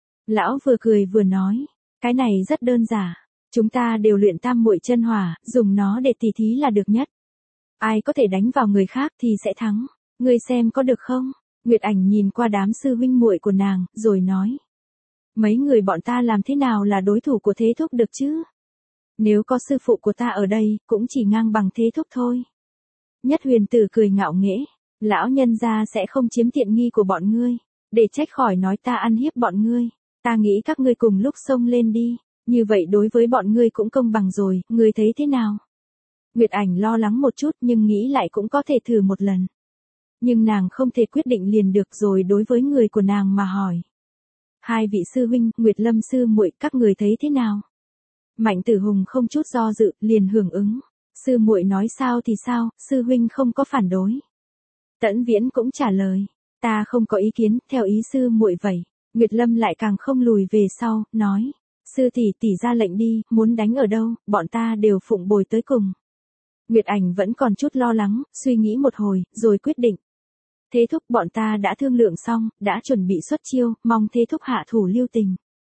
Lão vừa cười vừa nói, cái này rất đơn giản. Chúng ta đều luyện tam muội chân hỏa, dùng nó để tỉ thí là được nhất. Ai có thể đánh vào người khác thì sẽ thắng. Ngươi xem có được không? Nguyệt Ảnh nhìn qua đám sư huynh muội của nàng, rồi nói. Mấy người bọn ta làm thế nào là đối thủ của thế thúc được chứ? Nếu có sư phụ của ta ở đây, cũng chỉ ngang bằng thế thúc thôi. Nhất Huyền Tử cười ngạo nghễ. Lão nhân gia sẽ không chiếm tiện nghi của bọn ngươi. Để trách khỏi nói ta ăn hiếp bọn ngươi. Ta nghĩ các ngươi cùng lúc xông lên đi. Như vậy đối với bọn ngươi cũng công bằng rồi, ngươi thấy thế nào? Nguyệt Ảnh lo lắng một chút nhưng nghĩ lại cũng có thể thử một lần. Nhưng nàng không thể quyết định liền được rồi đối với người của nàng mà hỏi. Hai vị sư huynh, Nguyệt Lâm sư muội, các người thấy thế nào? Mạnh Tử Hùng không chút do dự, liền hưởng ứng. Sư muội nói sao thì sao, sư huynh không có phản đối. Tẫn Viễn cũng trả lời, ta không có ý kiến, theo ý sư muội vậy. Nguyệt Lâm lại càng không lùi về sau, nói, sư tỷ tỷ ra lệnh đi, muốn đánh ở đâu, bọn ta đều phụng bồi tới cùng. Nguyệt Ảnh vẫn còn chút lo lắng, suy nghĩ một hồi, rồi quyết định. Thế thúc bọn ta đã thương lượng xong, đã chuẩn bị xuất chiêu, mong thế thúc hạ thủ lưu tình.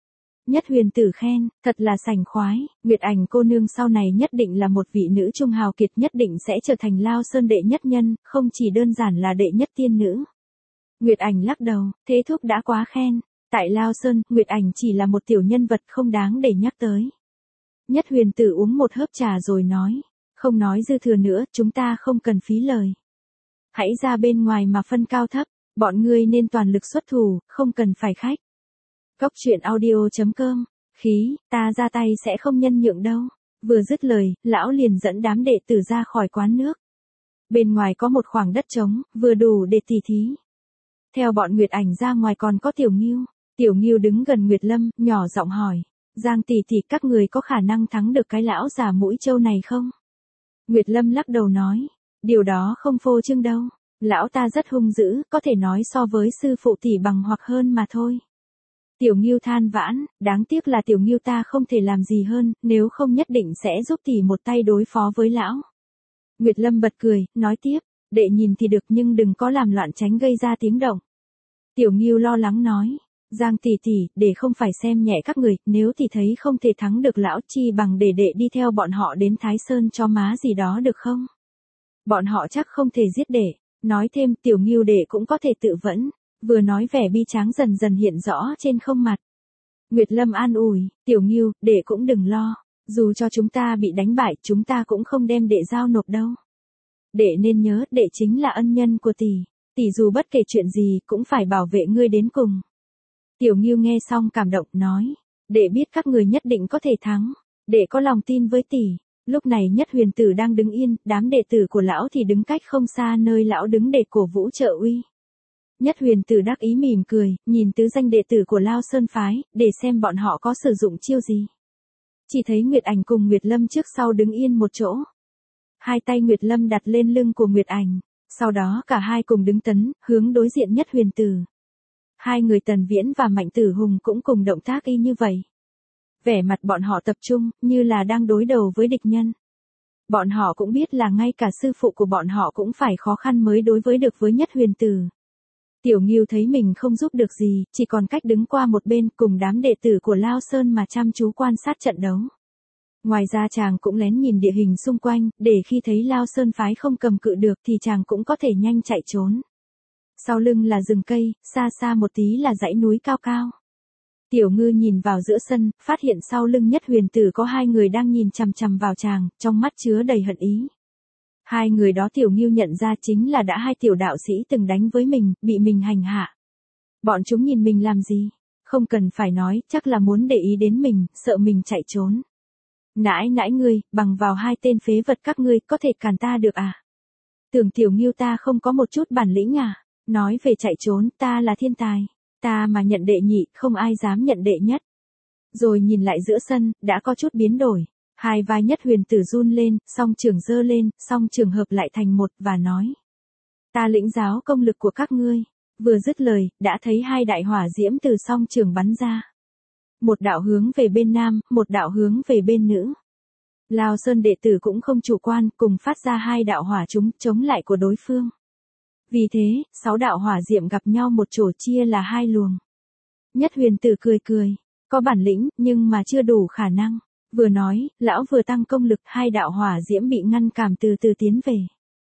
Nhất Huyền Tử khen, thật là sành khoái, Nguyệt Ảnh cô nương sau này nhất định là một vị nữ trung hào kiệt, nhất định sẽ trở thành Lao Sơn đệ nhất nhân, không chỉ đơn giản là đệ nhất tiên nữ. Nguyệt Ảnh lắc đầu, thế thúc đã quá khen, tại Lao Sơn, Nguyệt Ảnh chỉ là một tiểu nhân vật không đáng để nhắc tới. Nhất Huyền Tử uống một hớp trà rồi nói, không nói dư thừa nữa, chúng ta không cần phí lời. Hãy ra bên ngoài mà phân cao thấp, bọn ngươi nên toàn lực xuất thủ, không cần phải khách. Góc truyện audio chấm com, khí, ta ra tay sẽ không nhân nhượng đâu. Vừa dứt lời, lão liền dẫn đám đệ tử ra khỏi quán nước. Bên ngoài có một khoảng đất trống, vừa đủ để tỉ thí. Theo bọn Nguyệt Ảnh ra ngoài còn có Tiểu Ngưu. Tiểu Ngưu đứng gần Nguyệt Lâm, nhỏ giọng hỏi, Giang tỷ tỷ các người có khả năng thắng được cái lão già mũi trâu này không? Nguyệt Lâm lắc đầu nói, điều đó không phô trương đâu. Lão ta rất hung dữ, có thể nói so với sư phụ tỷ bằng hoặc hơn mà thôi. Tiểu Ngưu than vãn, đáng tiếc là Tiểu Ngưu ta không thể làm gì hơn, nếu không nhất định sẽ giúp tỷ một tay đối phó với lão. Nguyệt Lâm bật cười, nói tiếp, đệ nhìn thì được nhưng đừng có làm loạn tránh gây ra tiếng động. Tiểu Ngưu lo lắng nói, Giang tỷ tỷ, để không phải xem nhẹ các người, nếu tỷ thấy không thể thắng được lão chi bằng để đệ đi theo bọn họ đến Thái Sơn cho má gì đó được không? Bọn họ chắc không thể giết đệ. Nói thêm, Tiểu Ngưu đệ cũng có thể tự vẫn. Vừa nói vẻ bi tráng dần dần hiện rõ trên không mặt. Nguyệt Lâm an ủi, Tiểu Ngưu, đệ cũng đừng lo. Dù cho chúng ta bị đánh bại, chúng ta cũng không đem đệ giao nộp đâu. Đệ nên nhớ, đệ chính là ân nhân của tỷ. Tỷ dù bất kể chuyện gì, cũng phải bảo vệ ngươi đến cùng. Tiểu Ngưu nghe xong cảm động, nói, đệ biết các người nhất định có thể thắng. Đệ có lòng tin với tỷ. Lúc này Nhất Huyền Tử đang đứng yên, đám đệ tử của lão thì đứng cách không xa nơi lão đứng để cổ vũ trợ uy. Nhất Huyền Tử đắc ý mỉm cười, nhìn tứ danh đệ tử của Lao Sơn phái, để xem bọn họ có sử dụng chiêu gì. Chỉ thấy Nguyệt Ảnh cùng Nguyệt Lâm trước sau đứng yên một chỗ. Hai tay Nguyệt Lâm đặt lên lưng của Nguyệt Ảnh, sau đó cả hai cùng đứng tấn, hướng đối diện Nhất Huyền Tử. Hai người Tần Viễn và Mạnh Tử Hùng cũng cùng động tác y như vậy. Vẻ mặt bọn họ tập trung, như là đang đối đầu với địch nhân. Bọn họ cũng biết là ngay cả sư phụ của bọn họ cũng phải khó khăn mới đối với được với Nhất Huyền Tử. Tiểu Ngưu thấy mình không giúp được gì, chỉ còn cách đứng qua một bên cùng đám đệ tử của Lao Sơn mà chăm chú quan sát trận đấu. Ngoài ra chàng cũng lén nhìn địa hình xung quanh, để khi thấy Lao Sơn phái không cầm cự được thì chàng cũng có thể nhanh chạy trốn. Sau lưng là rừng cây, xa xa một tí là dãy núi cao cao. Tiểu Ngư nhìn vào giữa sân, phát hiện sau lưng Nhất Huyền Tử có hai người đang nhìn chằm chằm vào chàng, trong mắt chứa đầy hận ý. Hai người đó Tiểu Ngưu nhận ra chính là đã hai tiểu đạo sĩ từng đánh với mình, bị mình hành hạ. Bọn chúng nhìn mình làm gì? Không cần phải nói, chắc là muốn để ý đến mình, sợ mình chạy trốn. Nãi nãi ngươi, bằng vào hai tên phế vật các ngươi có thể cản ta được à? Tưởng Tiểu Ngưu ta không có một chút bản lĩnh à? Nói về chạy trốn, ta là thiên tài. Ta mà nhận đệ nhị, không ai dám nhận đệ nhất. Rồi nhìn lại giữa sân, đã có chút biến đổi. Hai vai Nhất Huyền Tử run lên, song trường giơ lên, song trường hợp lại thành một, và nói. Ta lĩnh giáo công lực của các ngươi. Vừa dứt lời, đã thấy hai đại hỏa diễm từ song trường bắn ra. Một đạo hướng về bên nam, một đạo hướng về bên nữ. Lao Sơn đệ tử cũng không chủ quan, cùng phát ra hai đạo hỏa chúng, chống lại của đối phương. Vì thế, sáu đạo hỏa diệm gặp nhau một chỗ chia là hai luồng. Nhất Huyền Tử cười cười, có bản lĩnh, nhưng mà chưa đủ khả năng. Vừa nói, lão vừa tăng công lực, hai đạo hỏa diễm bị ngăn cản từ từ tiến về.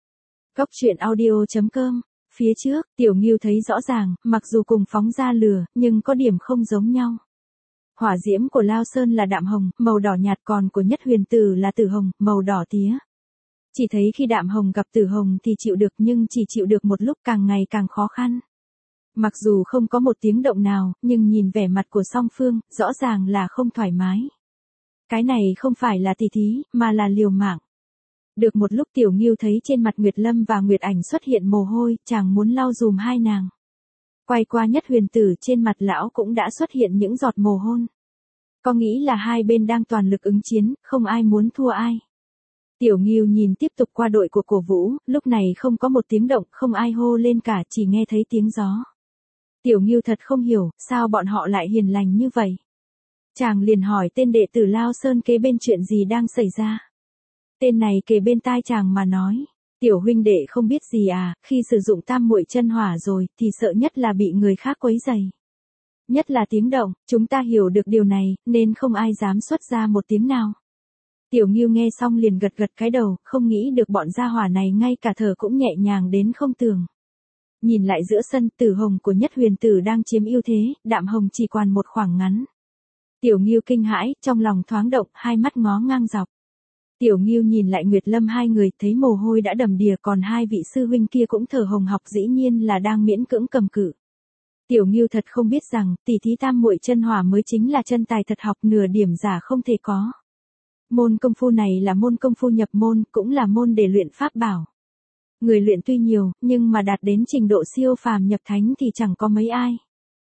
Góc truyện audio chấm com, phía trước, Tiểu Ngưu thấy rõ ràng, mặc dù cùng phóng ra lửa, nhưng có điểm không giống nhau. Hỏa diễm của Lao Sơn là đạm hồng, màu đỏ nhạt, còn của Nhất Huyền Tử là tử hồng, màu đỏ tía. Chỉ thấy khi đạm hồng gặp tử hồng thì chịu được, nhưng chỉ chịu được một lúc, càng ngày càng khó khăn. Mặc dù không có một tiếng động nào, nhưng nhìn vẻ mặt của song phương, rõ ràng là không thoải mái. Cái này không phải là tỉ thí, mà là liều mạng. Được một lúc Tiểu Ngưu thấy trên mặt Nguyệt Lâm và Nguyệt Ảnh xuất hiện mồ hôi, chàng muốn lau dùm hai nàng. Quay qua Nhất Huyền Tử, trên mặt lão cũng đã xuất hiện những giọt mồ hôn. Có nghĩ là hai bên đang toàn lực ứng chiến, không ai muốn thua ai. Tiểu Ngưu nhìn tiếp tục qua đội của Cổ Vũ, lúc này không có một tiếng động, không ai hô lên cả, chỉ nghe thấy tiếng gió. Tiểu Ngưu thật không hiểu, sao bọn họ lại hiền lành như vậy. Chàng liền hỏi tên đệ tử Lao Sơn kế bên chuyện gì đang xảy ra. Tên này kề bên tai chàng mà nói, tiểu huynh đệ không biết gì à, khi sử dụng tam muội chân hỏa rồi, thì sợ nhất là bị người khác quấy rầy. Nhất là tiếng động, chúng ta hiểu được điều này, nên không ai dám xuất ra một tiếng nào. Tiểu Ngưu nghe xong liền gật gật cái đầu, không nghĩ được bọn gia hỏa này ngay cả thở cũng nhẹ nhàng đến không tưởng. Nhìn lại giữa sân, Tử Hồng của Nhất Huyền Tử đang chiếm ưu thế, Đạm Hồng chỉ còn một khoảng ngắn. Tiểu Ngưu kinh hãi, trong lòng thoáng động, hai mắt ngó ngang dọc. Tiểu Ngưu nhìn lại Nguyệt Lâm hai người, thấy mồ hôi đã đầm đìa, còn hai vị sư huynh kia cũng thở hồng hộc, dĩ nhiên là đang miễn cưỡng cầm cự. Tiểu Ngưu thật không biết rằng, tỷ thí tam muội chân hỏa mới chính là chân tài thật học, nửa điểm giả không thể có. Môn công phu này là môn công phu nhập môn, cũng là môn để luyện pháp bảo. Người luyện tuy nhiều, nhưng mà đạt đến trình độ siêu phàm nhập thánh thì chẳng có mấy ai.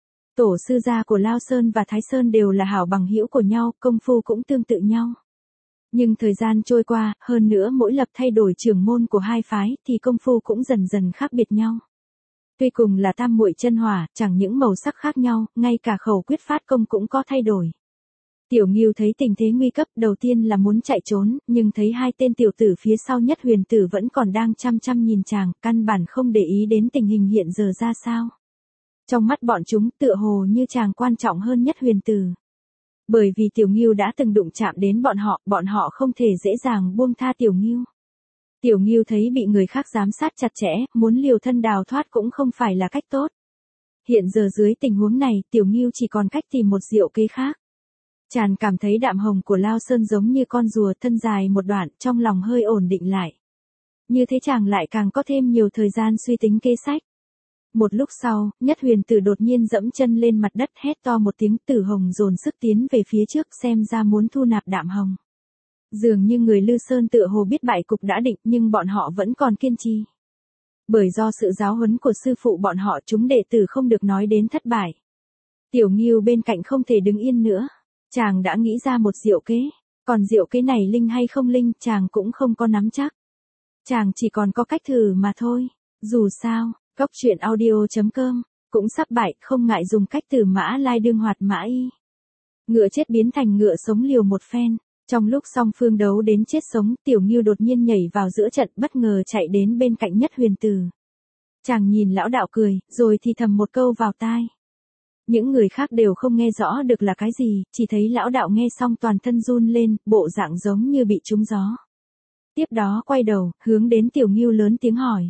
Tổ sư gia của Lao Sơn và Thái Sơn đều là hảo bằng hữu của nhau, công phu cũng tương tự nhau. Nhưng thời gian trôi qua, hơn nữa mỗi lập thay đổi trưởng môn của hai phái thì công phu cũng dần dần khác biệt nhau. Tuy cùng là tam muội chân hỏa, chẳng những màu sắc khác nhau, ngay cả khẩu quyết phát công cũng có thay đổi. Tiểu Ngưu thấy tình thế nguy cấp, đầu tiên là muốn chạy trốn, nhưng thấy hai tên tiểu tử phía sau Nhất Huyền Tử vẫn còn đang chăm chăm nhìn chàng, căn bản không để ý đến tình hình hiện giờ ra sao. Trong mắt bọn chúng tựa hồ như chàng quan trọng hơn Nhất Huyền Tử. Bởi vì Tiểu Ngưu đã từng đụng chạm đến bọn họ, bọn họ không thể dễ dàng buông tha Tiểu Ngưu. Tiểu Ngưu thấy bị người khác giám sát chặt chẽ, muốn liều thân đào thoát cũng không phải là cách tốt. Hiện giờ dưới tình huống này, Tiểu Ngưu chỉ còn cách tìm một diệu kế khác. Chàng cảm thấy Đạm Hồng của Lao Sơn giống như con rùa thân dài một đoạn, trong lòng hơi ổn định lại. Như thế chàng lại càng có thêm nhiều thời gian suy tính kế sách. Một lúc sau, Nhất Huyền Tử đột nhiên dẫm chân lên mặt đất, hét to một tiếng, Tử Hồng dồn sức tiến về phía trước, xem ra muốn thu nạp Đạm Hồng. Dường như người Lư Sơn tựa hồ biết bại cục đã định, nhưng bọn họ vẫn còn kiên trì. Bởi do sự giáo huấn của sư phụ bọn họ, chúng đệ tử không được nói đến thất bại. Tiểu Ngưu bên cạnh không thể đứng yên nữa. Chàng đã nghĩ ra một diệu kế, còn diệu kế này linh hay không linh, chàng cũng không có nắm chắc. Chàng chỉ còn có cách thử mà thôi. Dù sao, Cốc truyện audio chấm com cũng sắp bại, không ngại dùng cách từ mã lai đương hoạt mã y. Ngựa chết biến thành ngựa sống liều một phen. Trong lúc song phương đấu đến chết sống, Tiểu Ngưu đột nhiên nhảy vào giữa trận, bất ngờ chạy đến bên cạnh Nhất Huyền Tử. Chàng nhìn lão đạo cười, rồi thì thầm một câu vào tai. Những người khác đều không nghe rõ được là cái gì, chỉ thấy lão đạo nghe xong toàn thân run lên, bộ dạng giống như bị trúng gió. Tiếp đó quay đầu, hướng đến Tiểu Ngưu lớn tiếng hỏi.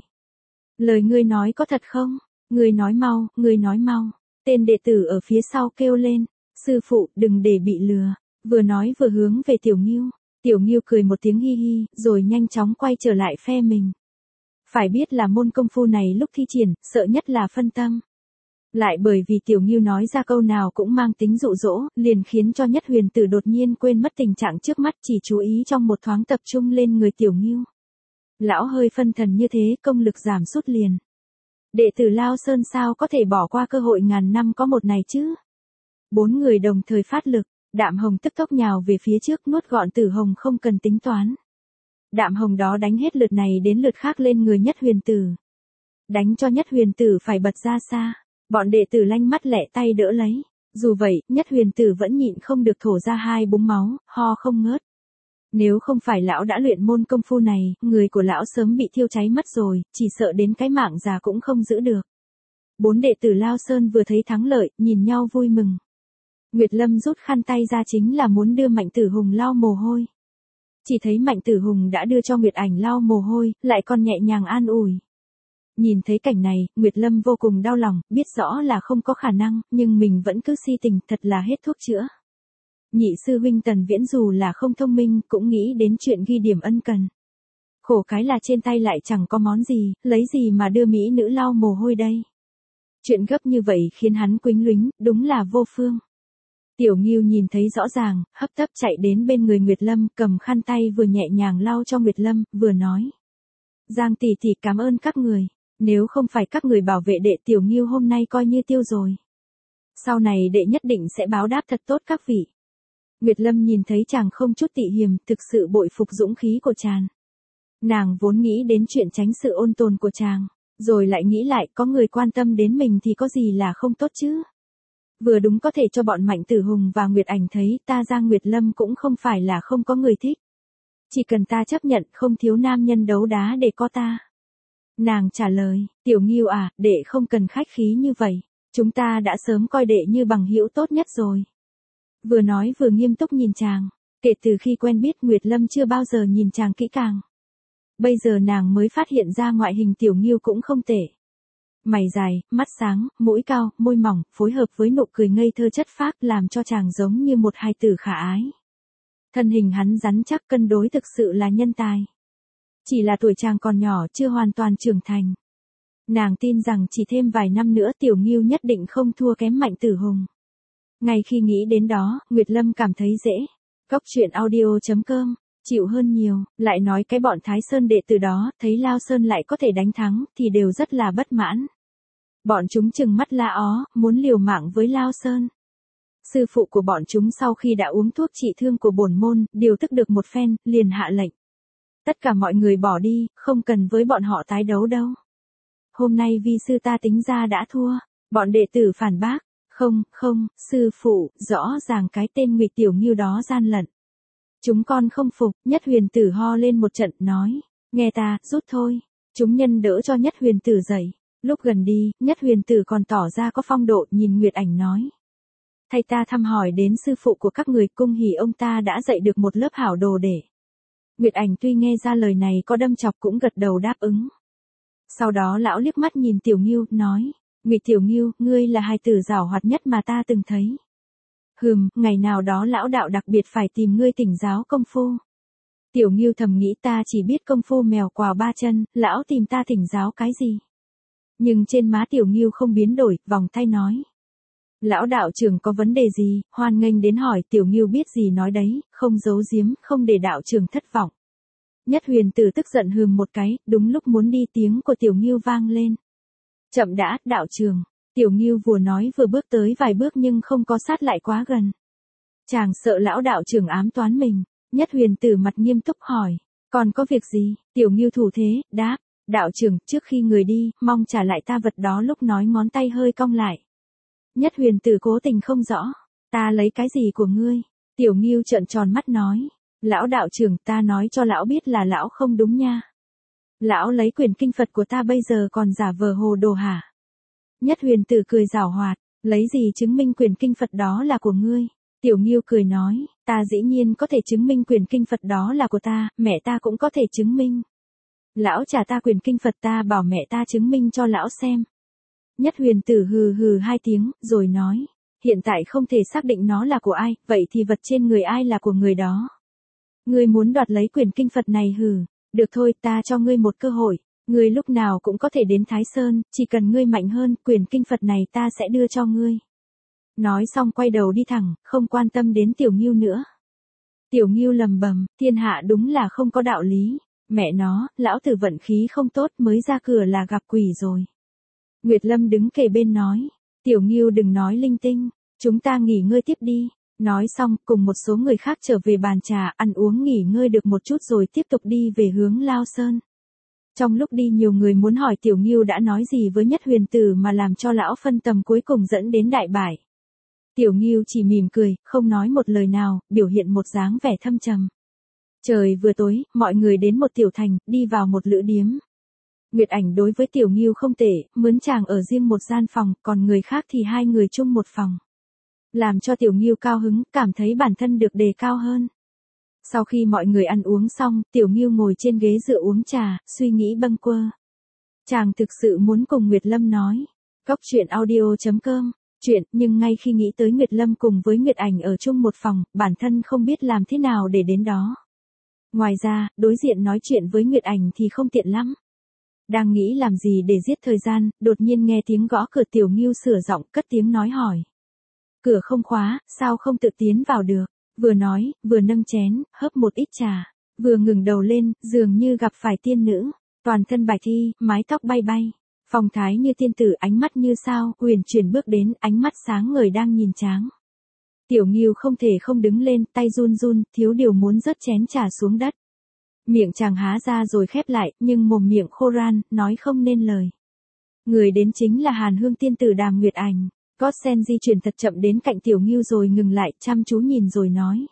Lời ngươi nói có thật không? Ngươi nói mau, ngươi nói mau. Tên đệ tử ở phía sau kêu lên. Sư phụ, đừng để bị lừa. Vừa nói vừa hướng về Tiểu Ngưu. Tiểu Ngưu cười một tiếng hi hi, rồi nhanh chóng quay trở lại phe mình. Phải biết là môn công phu này lúc thi triển, sợ nhất là phân tâm. Lại bởi vì Tiểu Ngưu nói ra câu nào cũng mang tính dụ dỗ, liền khiến cho Nhất Huyền Tử đột nhiên quên mất tình trạng trước mắt, chỉ chú ý trong một thoáng tập trung lên người Tiểu Ngưu. Lão hơi phân thần như thế, công lực giảm sút liền. Đệ tử Lao Sơn sao có thể bỏ qua cơ hội ngàn năm có một này chứ? Bốn người đồng thời phát lực, Đạm Hồng tức tốc nhào về phía trước, nuốt gọn Tử Hồng không cần tính toán. Đạm Hồng đó đánh hết lượt này đến lượt khác lên người Nhất Huyền Tử. Đánh cho Nhất Huyền Tử phải bật ra xa. Bọn đệ tử lanh mắt lẹ tay đỡ lấy. Dù vậy, Nhất Huyền Tử vẫn nhịn không được thổ ra hai búng máu, ho không ngớt. Nếu không phải lão đã luyện môn công phu này, người của lão sớm bị thiêu cháy mất rồi, chỉ sợ đến cái mạng già cũng không giữ được. Bốn đệ tử Lao Sơn vừa thấy thắng lợi, nhìn nhau vui mừng. Nguyệt Lâm rút khăn tay ra chính là muốn đưa Mạnh Tử Hùng lau mồ hôi. Chỉ thấy Mạnh Tử Hùng đã đưa cho Nguyệt Ảnh lau mồ hôi, lại còn nhẹ nhàng an ủi. Nhìn thấy cảnh này, Nguyệt Lâm vô cùng đau lòng, biết rõ là không có khả năng, nhưng mình vẫn cứ si tình, thật là hết thuốc chữa. Nhị sư huynh Tần Viễn dù là không thông minh, cũng nghĩ đến chuyện ghi điểm ân cần. Khổ cái là trên tay lại chẳng có món gì, lấy gì mà đưa mỹ nữ lau mồ hôi đây. Chuyện gấp như vậy khiến hắn quĩnh lúy, đúng là vô phương. Tiểu Ngưu nhìn thấy rõ ràng, hấp tấp chạy đến bên người Nguyệt Lâm, cầm khăn tay vừa nhẹ nhàng lau cho Nguyệt Lâm, vừa nói. Giang tỷ tỷ cảm ơn các người, nếu không phải các người bảo vệ đệ Tiểu Ngưu hôm nay coi như tiêu rồi. Sau này đệ nhất định sẽ báo đáp thật tốt các vị. Nguyệt Lâm nhìn thấy chàng không chút tị hiềm, thực sự bội phục dũng khí của chàng. Nàng vốn nghĩ đến chuyện tránh sự ôn tồn của chàng, rồi lại nghĩ lại có người quan tâm đến mình thì có gì là không tốt chứ. Vừa đúng có thể cho bọn Mạnh Tử Hùng và Nguyệt Ảnh thấy ta Giang Nguyệt Lâm cũng không phải là không có người thích. Chỉ cần ta chấp nhận không thiếu nam nhân đấu đá để có ta. Nàng trả lời, Tiểu Ngưu à, đệ không cần khách khí như vậy. Chúng ta đã sớm coi đệ như bằng hữu tốt nhất rồi. Vừa nói vừa nghiêm túc nhìn chàng. Kể từ khi quen biết Nguyệt Lâm chưa bao giờ nhìn chàng kỹ càng. Bây giờ nàng mới phát hiện ra ngoại hình Tiểu Ngưu cũng không tệ. Mày dài, mắt sáng, mũi cao, môi mỏng, phối hợp với nụ cười ngây thơ chất phác làm cho chàng giống như một hài tử khả ái. Thân hình hắn rắn chắc cân đối thực sự là nhân tài. Chỉ là tuổi chàng còn nhỏ chưa hoàn toàn trưởng thành. Nàng tin rằng chỉ thêm vài năm nữa Tiểu Ngưu nhất định không thua kém Mạnh Tử Hùng. Ngay khi nghĩ đến đó, Nguyệt Lâm cảm thấy dễ. Cóc truyện audio chấm com, chịu hơn nhiều, lại nói cái bọn Thái Sơn đệ từ đó, thấy Lao Sơn lại có thể đánh thắng, thì đều rất là bất mãn. Bọn chúng trừng mắt la ó, muốn liều mạng với Lao Sơn. Sư phụ của bọn chúng sau khi đã uống thuốc trị thương của bổn môn, điều tức được một phen, liền hạ lệnh. Tất cả mọi người bỏ đi, không cần với bọn họ tái đấu đâu. Hôm nay vi sư ta tính ra đã thua, bọn đệ tử phản bác. Không, không, sư phụ, rõ ràng cái tên Ngụy Tiểu Ngưu đó gian lận. Chúng con không phục, Nhất Huyền Tử ho lên một trận, nói, nghe ta, rút thôi. Chúng nhân đỡ cho Nhất Huyền Tử dậy. Lúc gần đi, Nhất Huyền Tử còn tỏ ra có phong độ, nhìn Nguyệt Ảnh nói. Thay ta thăm hỏi đến sư phụ của các người, cung hỉ ông ta đã dạy được một lớp hảo đồ để. Nguyệt Ảnh tuy nghe ra lời này có đâm chọc cũng gật đầu đáp ứng. Sau đó lão liếc mắt nhìn Tiểu Ngưu, nói. Ngụy Tiểu Ngưu, ngươi là hài tử giảo hoạt nhất mà ta từng thấy. Hừm, ngày nào đó lão đạo đặc biệt phải tìm ngươi thỉnh giáo công phu. Tiểu Ngưu thầm nghĩ ta chỉ biết công phu mèo quào ba chân, lão tìm ta thỉnh giáo cái gì. Nhưng trên má Tiểu Ngưu không biến đổi, vòng tay nói. Lão đạo trưởng có vấn đề gì, hoan nghênh đến hỏi. Tiểu Ngưu biết gì nói đấy, không giấu giếm, không để đạo trưởng thất vọng. Nhất Huyền Tử tức giận hừm một cái, đúng lúc muốn đi tiếng của Tiểu Ngưu vang lên. Chậm đã, đạo trưởng. Tiểu Ngưu vừa nói vừa bước tới vài bước nhưng không có sát lại quá gần. Chàng sợ lão đạo trưởng ám toán mình. Nhất Huyền Tử mặt nghiêm túc hỏi. Còn có việc gì? Tiểu Ngưu thủ thế, đáp. Đạo trưởng, trước khi người đi, mong trả lại ta vật đó. Lúc nói ngón tay hơi cong lại. Nhất Huyền Tử cố tình không rõ. Ta lấy cái gì của ngươi? Tiểu Ngưu trợn tròn mắt nói. Lão đạo trưởng, ta nói cho lão biết là lão không đúng nha. Lão lấy quyền kinh Phật của ta bây giờ còn giả vờ hồ đồ hả? Nhất Huyền Tử cười giảo hoạt, lấy gì chứng minh quyền kinh Phật đó là của ngươi? Tiểu Ngưu cười nói, ta dĩ nhiên có thể chứng minh quyền kinh Phật đó là của ta, mẹ ta cũng có thể chứng minh. Lão trả ta quyền kinh Phật, ta bảo mẹ ta chứng minh cho lão xem. Nhất Huyền Tử hừ hừ hai tiếng, rồi nói, hiện tại không thể xác định nó là của ai, vậy thì vật trên người ai là của người đó. Ngươi muốn đoạt lấy quyền kinh Phật này hừ. Được thôi, ta cho ngươi một cơ hội, ngươi lúc nào cũng có thể đến Thái Sơn, chỉ cần ngươi mạnh hơn, quyền kinh Phật này ta sẽ đưa cho ngươi. Nói xong quay đầu đi thẳng, không quan tâm đến Tiểu Ngưu nữa. Tiểu Ngưu lầm bầm, thiên hạ đúng là không có đạo lý, mẹ nó, lão tử vận khí không tốt mới ra cửa là gặp quỷ rồi. Nguyệt Lâm đứng kề bên nói, Tiểu Ngưu đừng nói linh tinh, chúng ta nghỉ ngơi tiếp đi. Nói xong, cùng một số người khác trở về bàn trà, ăn uống nghỉ ngơi được một chút rồi tiếp tục đi về hướng Lao Sơn. Trong lúc đi nhiều người muốn hỏi Tiểu Ngưu đã nói gì với Nhất Huyền Tử mà làm cho lão phân tâm cuối cùng dẫn đến đại bại. Tiểu Ngưu chỉ mỉm cười, không nói một lời nào, biểu hiện một dáng vẻ thâm trầm. Trời vừa tối, mọi người đến một tiểu thành, đi vào một lữ điếm. Nguyệt Ảnh đối với Tiểu Ngưu không tệ, mướn chàng ở riêng một gian phòng, còn người khác thì hai người chung một phòng. Làm cho Tiểu Ngưu cao hứng, cảm thấy bản thân được đề cao hơn. Sau khi mọi người ăn uống xong, Tiểu Ngưu ngồi trên ghế dựa uống trà, suy nghĩ bâng quơ. Chàng thực sự muốn cùng Nguyệt Lâm nói. Cóc truyện audio chấm com, chuyện, nhưng ngay khi nghĩ tới Nguyệt Lâm cùng với Nguyệt Ảnh ở chung một phòng, bản thân không biết làm thế nào để đến đó. Ngoài ra, đối diện nói chuyện với Nguyệt Ảnh thì không tiện lắm. Đang nghĩ làm gì để giết thời gian, đột nhiên nghe tiếng gõ cửa. Tiểu Ngưu sửa giọng, cất tiếng nói hỏi. Cửa không khóa, sao không tự tiến vào được? Vừa nói, vừa nâng chén, hớp một ít trà, vừa ngừng đầu lên, dường như gặp phải tiên nữ, toàn thân bạch y, mái tóc bay bay, phong thái như tiên tử, ánh mắt như sao, huyền chuyển bước đến, ánh mắt sáng ngời đang nhìn Tráng. Tiểu Ngưu không thể không đứng lên, tay run run, thiếu điều muốn rớt chén trà xuống đất. Miệng chàng há ra rồi khép lại, nhưng mồm miệng khô ran, nói không nên lời. Người đến chính là Hàn Hương tiên tử Đàm Nguyệt Ảnh. Gosen di chuyển thật chậm đến cạnh Tiểu Ngưu rồi ngừng lại, chăm chú nhìn rồi nói.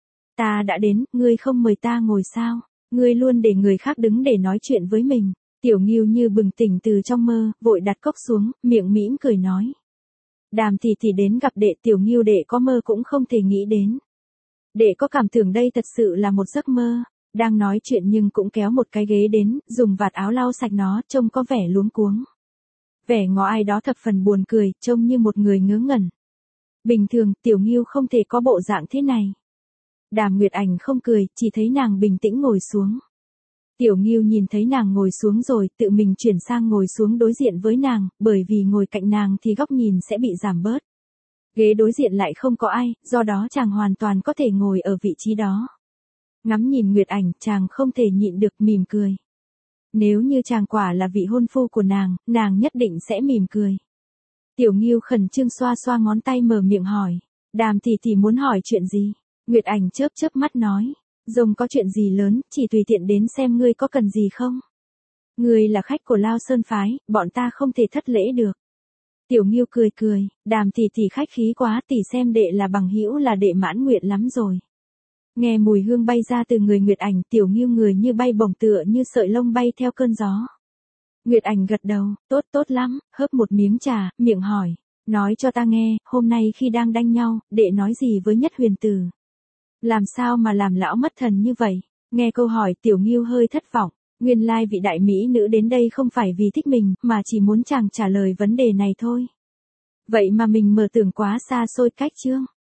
Ta đã đến, ngươi không mời ta ngồi sao? Ngươi luôn để người khác đứng để nói chuyện với mình. Tiểu Ngưu như bừng tỉnh từ trong mơ, vội đặt cốc xuống, miệng mỉm cười nói. Đàm tỷ tỷ đến gặp đệ, Tiểu Ngưu đệ có mơ cũng không thể nghĩ đến. Đệ có cảm tưởng đây thật sự là một giấc mơ. Đang nói chuyện nhưng cũng kéo một cái ghế đến, dùng vạt áo lau sạch nó, trông có vẻ luống cuống. Vẻ ngó ai đó thập phần buồn cười, trông như một người ngớ ngẩn. Bình thường, Tiểu Ngưu không thể có bộ dạng thế này. Đàm Nguyệt Ảnh không cười, chỉ thấy nàng bình tĩnh ngồi xuống. Tiểu Ngưu nhìn thấy nàng ngồi xuống rồi, tự mình chuyển sang ngồi xuống đối diện với nàng, bởi vì ngồi cạnh nàng thì góc nhìn sẽ bị giảm bớt. Ghế đối diện lại không có ai, do đó chàng hoàn toàn có thể ngồi ở vị trí đó. Ngắm nhìn Nguyệt Ảnh, chàng không thể nhịn được mỉm cười. Nếu như chàng quả là vị hôn phu của nàng, nàng nhất định sẽ mỉm cười. Tiểu Ngưu khẩn trương xoa xoa ngón tay mở miệng hỏi. Đàm tỷ tỷ muốn hỏi chuyện gì? Nguyệt Ảnh chớp chớp mắt nói. Rồng có chuyện gì lớn, chỉ tùy tiện đến xem ngươi có cần gì không? Ngươi là khách của Lao Sơn Phái, bọn ta không thể thất lễ được. Tiểu Ngưu cười cười, Đàm tỷ tỷ khách khí quá, tỷ xem đệ là bằng hữu là đệ mãn nguyện lắm rồi. Nghe mùi hương bay ra từ người Nguyệt Ảnh, Tiểu Ngưu người như bay bổng tựa như sợi lông bay theo cơn gió. Nguyệt Ảnh gật đầu, tốt tốt lắm, hớp một miếng trà, miệng hỏi, nói cho ta nghe, hôm nay khi đang đanh nhau, đệ nói gì với Nhất Huyền Tử? Làm sao mà làm lão mất thần như vậy? Nghe câu hỏi Tiểu Ngưu hơi thất vọng, nguyên lai vị đại mỹ nữ đến đây không phải vì thích mình, mà chỉ muốn chàng trả lời vấn đề này thôi. Vậy mà mình mở tưởng quá xa xôi cách chương.